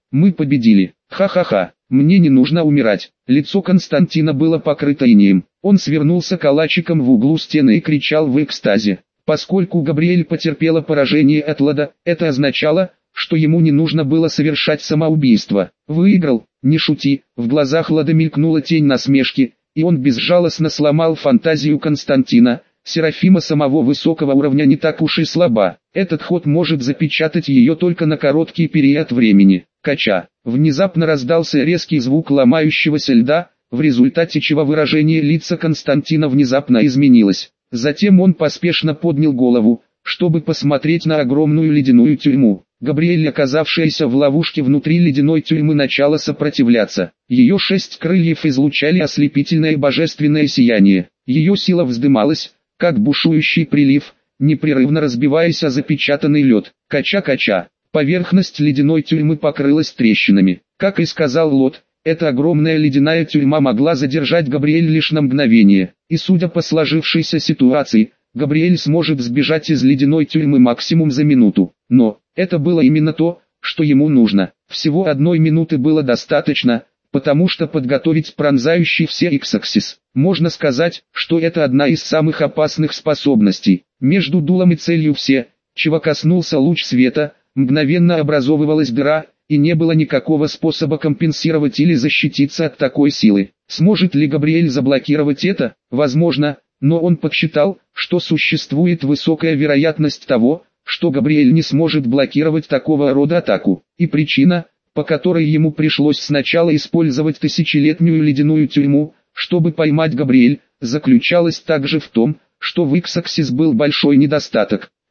ха-ха-ха, мне не нужно умирать». Лицо Константина было покрыто инеем. Он свернулся калачиком в углу стены и кричал в экстазе. Поскольку Габриэль потерпела поражение от Лада, это означало, что ему не нужно было совершать самоубийство. «Выиграл, не шути». В глазах Лада мелькнула тень насмешки, и он безжалостно сломал фантазию Константина. Серафима самого высокого уровня не так уж и слаба. Этот ход может запечатать ее только на короткий период времени. Кача. Внезапно раздался резкий звук ломающегося льда, в результате чего выражение лица Константина внезапно изменилось. Затем он поспешно поднял голову, чтобы посмотреть на огромную ледяную тюрьму. Габриэль, оказавшаяся в ловушке внутри ледяной тюрьмы, начала сопротивляться. Ее 6 крыльев излучали ослепительное божественное сияние. Ее сила вздымалась, как бушующий прилив, непрерывно разбиваясь о запечатанный лед. Кача-кача. Поверхность ледяной тюрьмы покрылась трещинами. Как и сказал Лот, эта огромная ледяная тюрьма могла задержать Габриэль лишь на мгновение. И судя по сложившейся ситуации, Габриэль сможет сбежать из ледяной тюрьмы максимум за минуту. Но это было именно то, что ему нужно. Всего 1 минуты было достаточно, потому что подготовить пронзающий все Иксаксис. Можно сказать, что это одна из самых опасных способностей. Между дулом и целью все, чего коснулся луч света, мгновенно образовывалась дыра, и не было никакого способа компенсировать или защититься от такой силы. Сможет ли Габриэль заблокировать это? Возможно, но он подсчитал, что существует высокая вероятность того, что Габриэль не сможет блокировать такого рода атаку. И причина, по которой ему пришлось сначала использовать тысячелетнюю ледяную тюрьму, чтобы поймать Габриэль, заключалась также в том, что в Иксаксис был большой недостаток.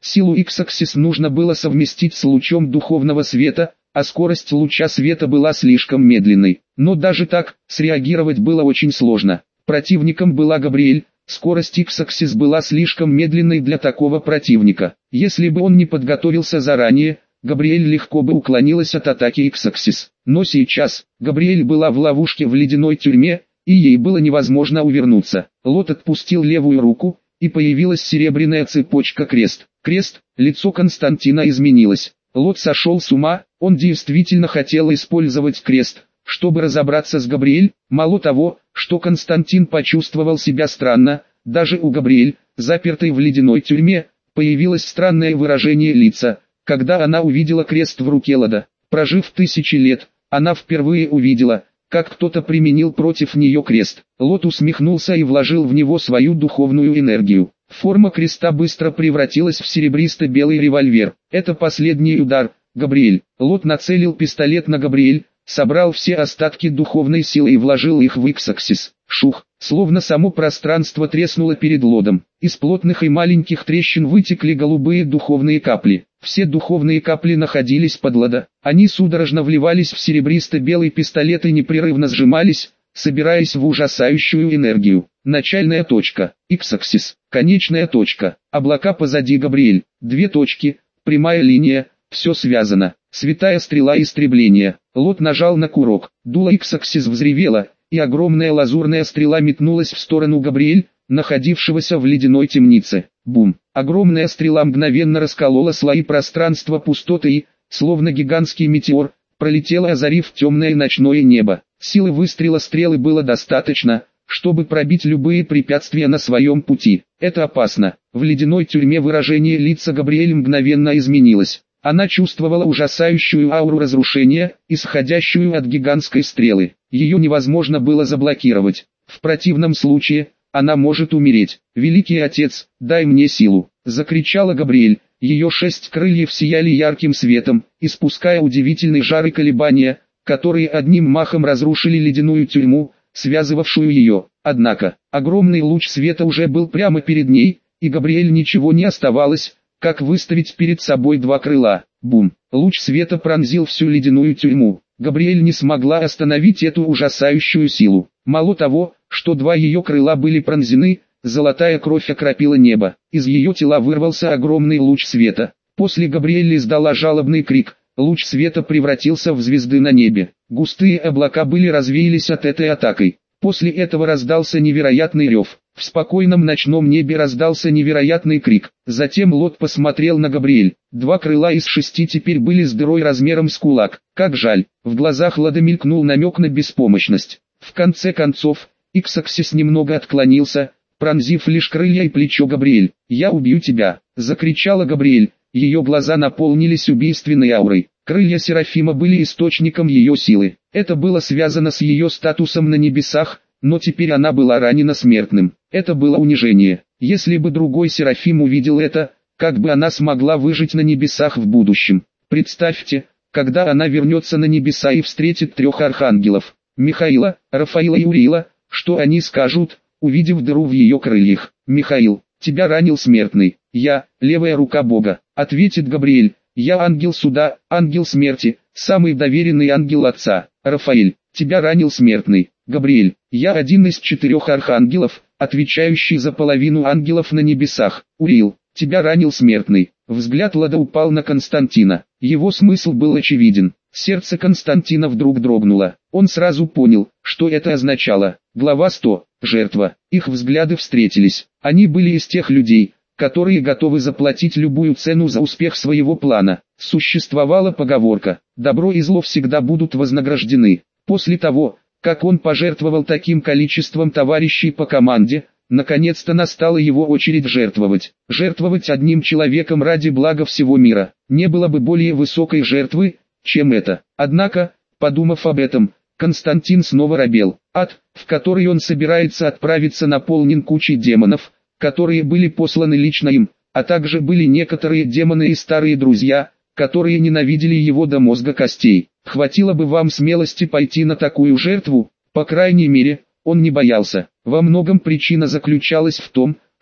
Силу X-аксис нужно было совместить с лучом духовного света, а скорость луча света была слишком медленной. Но даже так, среагировать было очень сложно. Противником была Габриэль, скорость X-аксис была слишком медленной для такого противника. Если бы он не подготовился заранее, Габриэль легко бы уклонилась от атаки X-аксис. Но сейчас, Габриэль была в ловушке в ледяной тюрьме, и ей было невозможно увернуться. Лот отпустил левую руку, и появилась серебряная цепочка крест. Крест, лицо Константина изменилось. Лот сошел с ума, он действительно хотел использовать крест, чтобы разобраться с Габриэль. Мало того, что Константин почувствовал себя странно, даже у Габриэль, запертой в ледяной тюрьме, появилось странное выражение лица, когда она увидела крест в руке Лода. Прожив 1000 лет, она впервые увидела, как кто-то применил против нее крест. Лот усмехнулся и вложил в него свою духовную энергию. Форма креста быстро превратилась в серебристо-белый револьвер. Это последний удар, Габриэль. Лот нацелил пистолет на Габриэль, собрал все остатки духовной силы и вложил их в X-аксис. Шух, словно само пространство треснуло перед Лодом. Из плотных и маленьких трещин вытекли голубые духовные капли. Все духовные капли находились под Лода. Они судорожно вливались в серебристо-белый пистолет и непрерывно сжимались, собираясь в ужасающую энергию. Начальная точка, X-аксис, конечная точка, облака позади Габриэль, 2 точки, прямая линия, все связано, святая стрела истребления. Лот нажал на курок, дуло X-аксис взревело, и огромная лазурная стрела метнулась в сторону Габриэль, находившегося в ледяной темнице. Бум! Огромная стрела мгновенно расколола слои пространства пустоты и, словно гигантский метеор, пролетела, озарив темное ночное небо. Силы выстрела стрелы было достаточно, чтобы пробить любые препятствия на своем пути. Это опасно. В ледяной тюрьме выражение лица Габриэль мгновенно изменилось. Она чувствовала ужасающую ауру разрушения, исходящую от гигантской стрелы. Ее невозможно было заблокировать. В противном случае, она может умереть. «Великий Отец, дай мне силу!» — закричала Габриэль. Ее 6 крыльев сияли ярким светом, испуская удивительный жар и колебания, которые одним махом разрушили ледяную тюрьму, связывавшую ее. Однако, огромный луч света уже был прямо перед ней, и Габриэль ничего не оставалось, как выставить перед собой 2 крыла. Бум! Луч света пронзил всю ледяную тюрьму. Габриэль не смогла остановить эту ужасающую силу. Мало того, что 2 ее крыла были пронзены, золотая кровь окропила небо. Из ее тела вырвался огромный луч света. После Габриэль издала жалобный крик. Луч света превратился в звезды на небе. Густые облака развеялись от этой атаки. После этого раздался невероятный рев. В спокойном ночном небе раздался невероятный крик. Затем Лот посмотрел на Габриэль. 2 крыла из 6 теперь были с дырой размером с кулак. Как жаль. В глазах Лода мелькнул намек на беспомощность. В конце концов, X-аксис немного отклонился, пронзив лишь крылья и плечо Габриэль. «Я убью тебя!» — закричала Габриэль. Ее глаза наполнились убийственной аурой. Крылья Серафима были источником ее силы. Это было связано с ее статусом на небесах, но теперь она была ранена смертным. Это было унижение. Если бы другой Серафим увидел это, как бы она смогла выжить на небесах в будущем? Представьте, когда она вернется на небеса и встретит 3 архангелов, Михаила, Рафаила и Уриила, что они скажут, увидев дыру в ее крыльях? «Михаил, тебя ранил смертный». «Я, левая рука Бога», — ответит Габриэль. «Я ангел суда, ангел смерти, самый доверенный ангел Отца». «Рафаэль, тебя ранил смертный». «Габриэль, я один из 4 архангелов, отвечающий за половину ангелов на небесах». «Уриил, тебя ранил смертный». Взгляд Лода упал на Константина. Его смысл был очевиден. Сердце Константина вдруг дрогнуло. Он сразу понял, что это означало. Глава 100. Жертва. Их взгляды встретились. Они были из тех людей, которые готовы заплатить любую цену за успех своего плана. Существовала поговорка: «Добро и зло всегда будут вознаграждены». После того, как он пожертвовал таким количеством товарищей по команде, наконец-то настала его очередь жертвовать. Жертвовать одним человеком ради блага всего мира. Не было бы более высокой жертвы, чем это. Однако, подумав об этом, Константин снова робел. Ад, в который он собирается отправиться, наполнен кучей демонов, которые были посланы лично им, а также были некоторые демоны и старые друзья, которые ненавидели его до мозга костей. Хватило бы вам смелости пойти на такую жертву? По крайней мере, он не боялся. Во многом причина заключалась в том,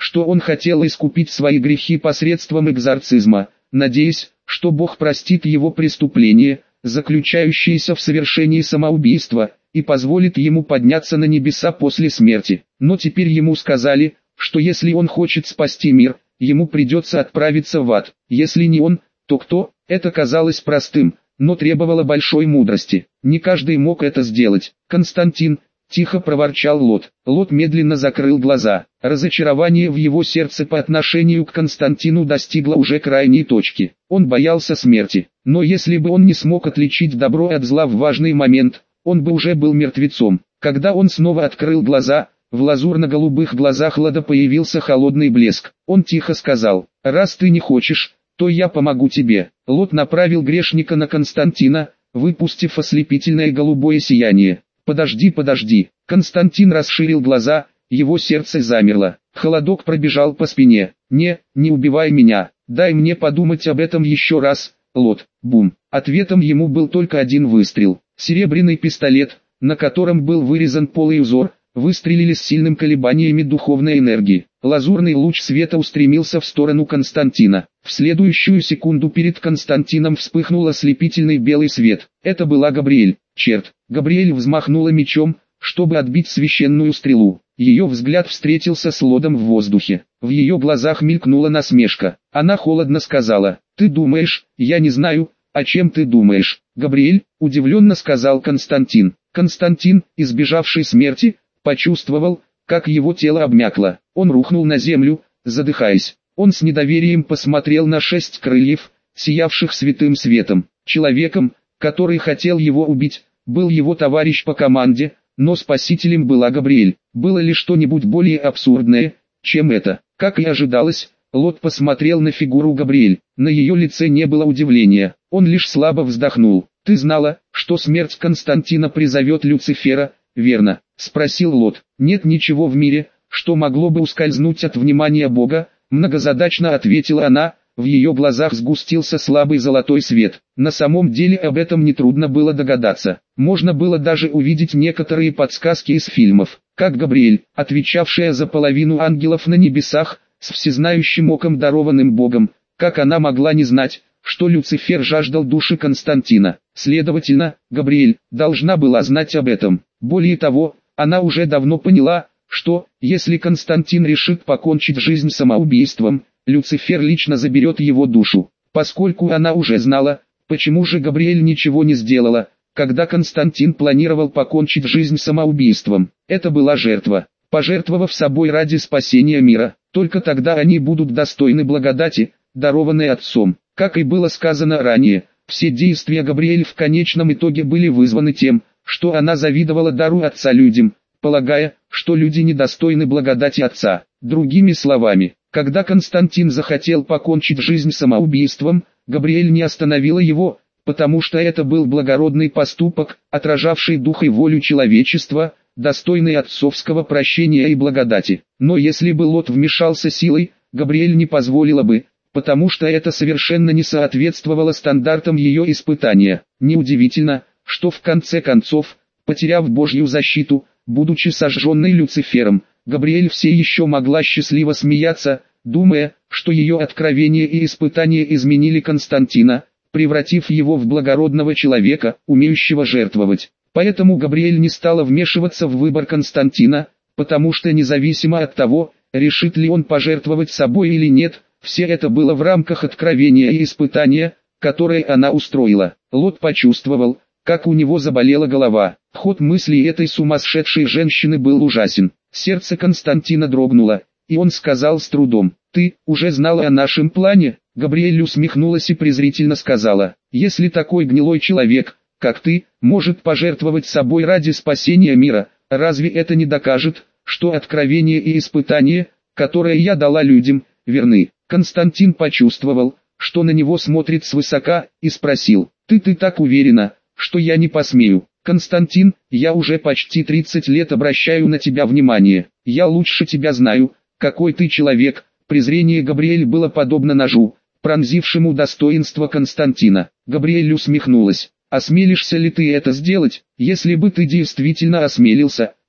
что он хотел искупить свои грехи посредством экзорцизма, надеясь, что Бог простит его преступление, заключающееся в совершении самоубийства, и позволит ему подняться на небеса после смерти. Но теперь ему сказали, что если он хочет спасти мир, ему придется отправиться в ад. Если не он, то кто? Это казалось простым, но требовало большой мудрости. Не каждый мог это сделать. «Константин», — тихо проворчал Лот. Лот медленно закрыл глаза. Разочарование в его сердце по отношению к Константину достигло уже крайней точки. Он боялся смерти. Но если бы он не смог отличить добро от зла в важный момент, он бы уже был мертвецом. Когда он снова открыл глаза, в лазурно-голубых глазах Лода появился холодный блеск. Он тихо сказал: «Раз ты не хочешь, то я помогу тебе». Лот направил грешника на Константина, выпустив ослепительное голубое сияние. «Подожди, подожди». Константин расширил глаза, его сердце замерло. Холодок пробежал по спине. Не убивай меня. Дай мне подумать об этом еще раз, Лот». Бум. Ответом ему был только один выстрел. Серебряный пистолет, на котором был вырезан полый узор, выстрелили с сильным колебаниями духовной энергии. Лазурный луч света устремился в сторону Константина. В следующую секунду перед Константином вспыхнул ослепительный белый свет. Это была Габриэль. Черт! Габриэль взмахнула мечом, чтобы отбить священную стрелу. Ее взгляд встретился с Лодом в воздухе. В ее глазах мелькнула насмешка. Она холодно сказала: «Ты думаешь, я не знаю, о чем ты думаешь?» «Габриэль», — удивленно сказал Константин. Константин, избежавший смерти, почувствовал, как его тело обмякло. Он рухнул на землю, задыхаясь. Он с недоверием посмотрел на 6 крыльев, сиявших святым светом. Человеком, который хотел его убить, был его товарищ по команде, но спасителем была Габриэль. Было ли что-нибудь более абсурдное, чем это? Как и ожидалось, Лот посмотрел на фигуру Габриэль. На ее лице не было удивления, он лишь слабо вздохнул. «Ты знала, что смерть Константина призовет Люцифера, верно?» — спросил Лот. «Нет ничего в мире, что могло бы ускользнуть от внимания Бога», — многозадачно ответила она. В ее глазах сгустился слабый золотой свет. На самом деле об этом нетрудно было догадаться. Можно было даже увидеть некоторые подсказки из фильмов. Как Габриэль, отвечавшая за половину ангелов на небесах, с всезнающим оком дарованным Богом, как она могла не знать, что Люцифер жаждал души Константина. Следовательно, Габриэль должна была знать об этом. Более того, она уже давно поняла, что, если Константин решит покончить жизнь самоубийством, Люцифер лично заберет его душу. Поскольку она уже знала, почему же Габриэль ничего не сделала, когда Константин планировал покончить жизнь самоубийством. Это была жертва, пожертвовав собой ради спасения мира. Только тогда они будут достойны благодати, дарованной Отцом. Как и было сказано ранее, все действия Габриэль в конечном итоге были вызваны тем, что она завидовала дару Отца людям, полагая, что люди недостойны благодати Отца. Другими словами, когда Константин захотел покончить жизнь самоубийством, Габриэль не остановила его, потому что это был благородный поступок, отражавший дух и волю человечества, достойный отцовского прощения и благодати. Но если бы Лот вмешался силой, Габриэль не позволила бы, потому что это совершенно не соответствовало стандартам ее испытания. Неудивительно, что в конце концов, потеряв Божью защиту, будучи сожженной Люцифером, Габриэль все еще могла счастливо смеяться, думая, что ее откровения и испытания изменили Константина, превратив его в благородного человека, умеющего жертвовать. Поэтому Габриэль не стала вмешиваться в выбор Константина, потому что независимо от того, решит ли он пожертвовать собой или нет, все это было в рамках откровения и испытания, которое она устроила. Лот почувствовал, как у него заболела голова. Ход мыслей этой сумасшедшей женщины был ужасен. Сердце Константина дрогнуло, и он сказал с трудом: «Ты уже знала о нашем плане?» Габриэль усмехнулась и презрительно сказала: «Если такой гнилой человек, как ты, может пожертвовать собой ради спасения мира, разве это не докажет, что откровение и испытание, которое я дала людям, верны?» Константин почувствовал, что на него смотрит свысока, и спросил: «Ты так уверена, что я не посмею?» «Константин, я уже почти 30 лет обращаю на тебя внимание. Я лучше тебя знаю, какой ты человек». Презрение Габриэль было подобно ножу, пронзившему достоинство Константина. Габриэль усмехнулась. «Осмелишься ли ты это сделать? Если бы ты действительно осмелился,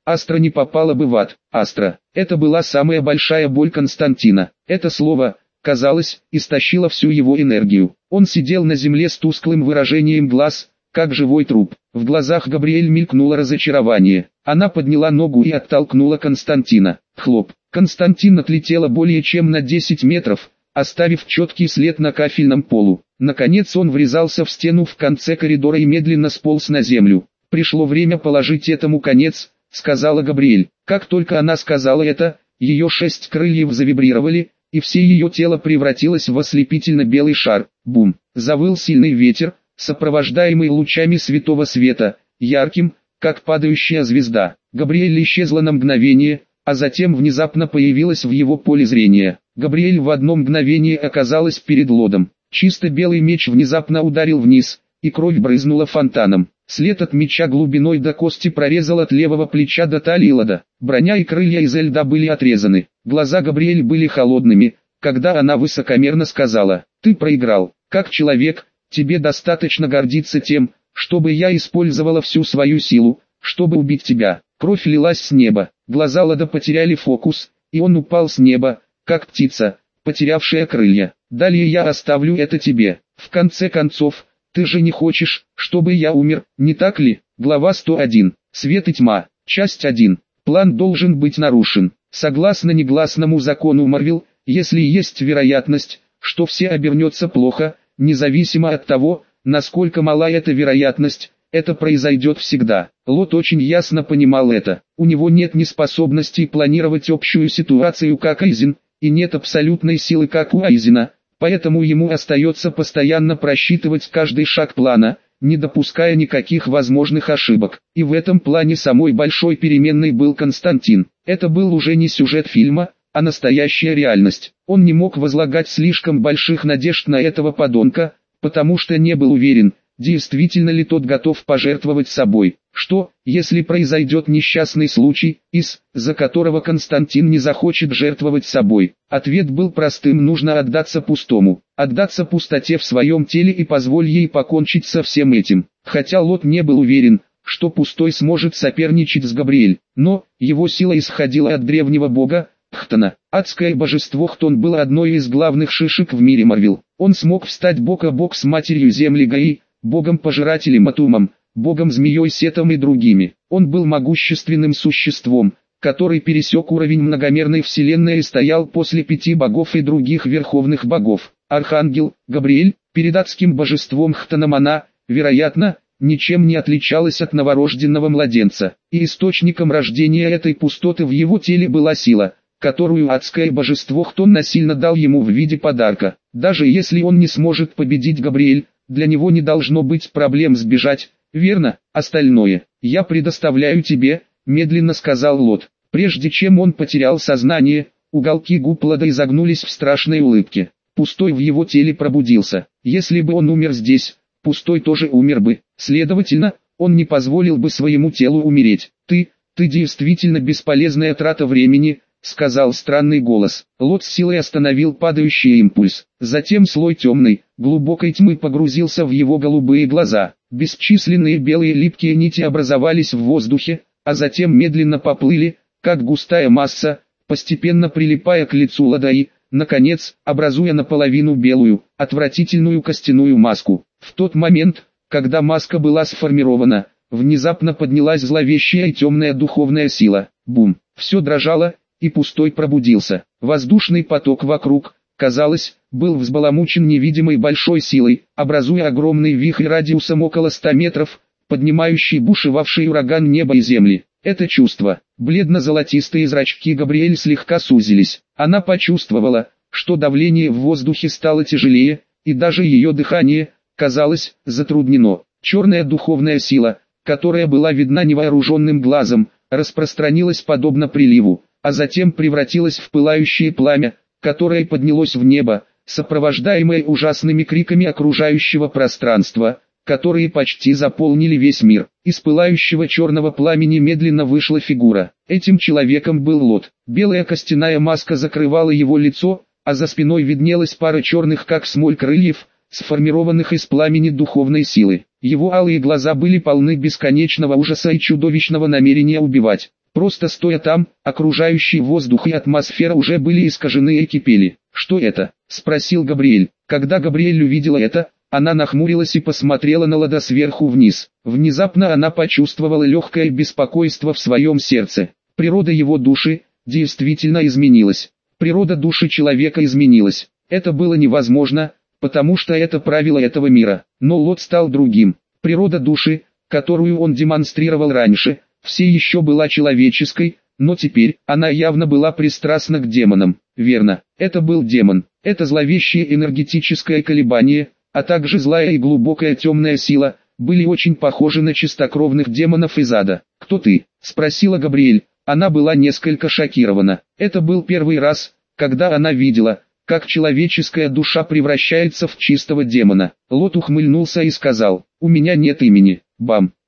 Астра не попала бы в ад. Астра. Это была самая большая боль Константина. Это слово, казалось, истощило всю его энергию. Он сидел на земле с тусклым выражением глаз, как живой труп. В глазах Габриэль мелькнуло разочарование. Она подняла ногу и оттолкнула Константина. Хлоп. Константин отлетела более чем на 10 метров, оставив четкий след на кафельном полу. Наконец он врезался в стену в конце коридора и медленно сполз на землю. «Пришло время положить этому конец», — сказала Габриэль. Как только она сказала это, ее 6 крыльев завибрировали, и все ее тело превратилось в ослепительно-белый шар. Бум! Завыл сильный ветер, сопровождаемый лучами святого света, ярким, как падающая звезда. Габриэль исчезла на мгновение, а затем внезапно появилась в его поле зрения. Габриэль в одно мгновение оказалась перед Лодом. Чисто белый меч внезапно ударил вниз, и кровь брызнула фонтаном. След от меча глубиной до кости прорезал от левого плеча до талии Лода. Броня и крылья из льда были отрезаны. Глаза Габриэль были холодными, когда она высокомерно сказала: «Ты проиграл. Как человек, тебе достаточно гордиться тем, чтобы я использовала всю свою силу, чтобы убить тебя». Кровь лилась с неба. Глаза Лода потеряли фокус, и он упал с неба, как птица, потерявшая крылья. «Далее я оставлю это тебе. В конце концов, ты же не хочешь, чтобы я умер, не так ли?» Глава 101. Свет и тьма. Часть 1. План должен быть нарушен. Согласно негласному закону Марвел, если есть вероятность, что все обернется плохо, независимо от того, насколько мала эта вероятность, это произойдет всегда. Лот очень ясно понимал это. У него нет ни способности планировать общую ситуацию как Айзен, и нет абсолютной силы как у Айзена, поэтому ему остается постоянно просчитывать каждый шаг плана, не допуская никаких возможных ошибок. И в этом плане самой большой переменной был Константин. Это был уже не сюжет фильма, а настоящая реальность. Он не мог возлагать слишком больших надежд на этого подонка, потому что не был уверен, действительно ли тот готов пожертвовать собой. Что, если произойдет несчастный случай, из-за которого Константин не захочет жертвовать собой? Ответ был простым: нужно отдаться пустому. Отдаться пустоте в своем теле и позволь ей покончить со всем этим. Хотя Лот не был уверен, что пустой сможет соперничать с Габриэль, но его сила исходила от древнего бога Хтона. Адское божество Хтон было одной из главных шишек в мире Марвел. Он смог встать бок о бок с матерью Земли Гаи, богом-пожирателем Атумом, богом-змеей Сетом и другими. Он был могущественным существом, который пересек уровень многомерной вселенной и стоял после 5 богов и других верховных богов. Архангел Габриэль, перед адским божеством Хтоном она, вероятно, ничем не отличалась от новорожденного младенца. И источником рождения этой пустоты в его теле была сила, которую адское божество Хтон насильно дал ему в виде подарка. Даже если он не сможет победить Габриэль, для него не должно быть проблем сбежать, верно? Остальное я предоставляю тебе, медленно сказал Лот. Прежде чем он потерял сознание, уголки губ Лода изогнулись в страшной улыбке. Пустой в его теле пробудился. Если бы он умер здесь, Пустой тоже умер бы. Следовательно, он не позволил бы своему телу умереть. Ты действительно бесполезная трата времени, сказал странный голос. Лот с силой остановил падающий импульс. Затем слой темной, глубокой тьмы погрузился в его голубые глаза. Бесчисленные белые липкие нити образовались в воздухе, а затем медленно поплыли, как густая масса, постепенно прилипая к лицу Лода и, наконец, образуя наполовину белую, отвратительную костяную маску. В тот момент, когда маска была сформирована, внезапно поднялась зловещая и темная духовная сила. Бум! Все дрожало, и Пустой пробудился. Воздушный поток вокруг, казалось, был взбаламучен невидимой большой силой, образуя огромный вихрь радиусом около 100 метров, поднимающий бушевавший ураган неба и земли. Это чувство. Бледно-золотистые зрачки Габриэль слегка сузились. Она почувствовала, что давление в воздухе стало тяжелее, и даже ее дыхание, казалось, затруднено. Черная духовная сила, которая была видна невооруженным глазом, распространилась подобно приливу, а затем превратилась в пылающее пламя, которое поднялось в небо, сопровождаемое ужасными криками окружающего пространства, которые почти заполнили весь мир. Из пылающего черного пламени медленно вышла фигура. Этим человеком был Лот. Белая костяная маска закрывала его лицо, а за спиной виднелась пара черных как смоль крыльев, сформированных из пламени духовной силы. Его алые глаза были полны бесконечного ужаса и чудовищного намерения убивать. Просто стоя там, окружающий воздух и атмосфера уже были искажены и кипели. «Что это?» – спросил Габриэль. Когда Габриэль увидела это, она нахмурилась и посмотрела на Лада сверху вниз. Внезапно она почувствовала легкое беспокойство в своем сердце. Природа его души действительно изменилась. Природа души человека изменилась. Это было невозможно, потому что это правило этого мира. Но Лот стал другим. Природа души, которую он демонстрировал раньше, все еще была человеческой, но теперь она явно была пристрастна к демонам. Верно, это был демон. Это зловещее энергетическое колебание, а также злая и глубокая темная сила, были очень похожи на чистокровных демонов из ада. «Кто ты?» – спросила Габриэль. Она была несколько шокирована. Это был первый раз, когда она видела, как человеческая душа превращается в чистого демона. Лот ухмыльнулся и сказал: «У меня нет имени, Бам».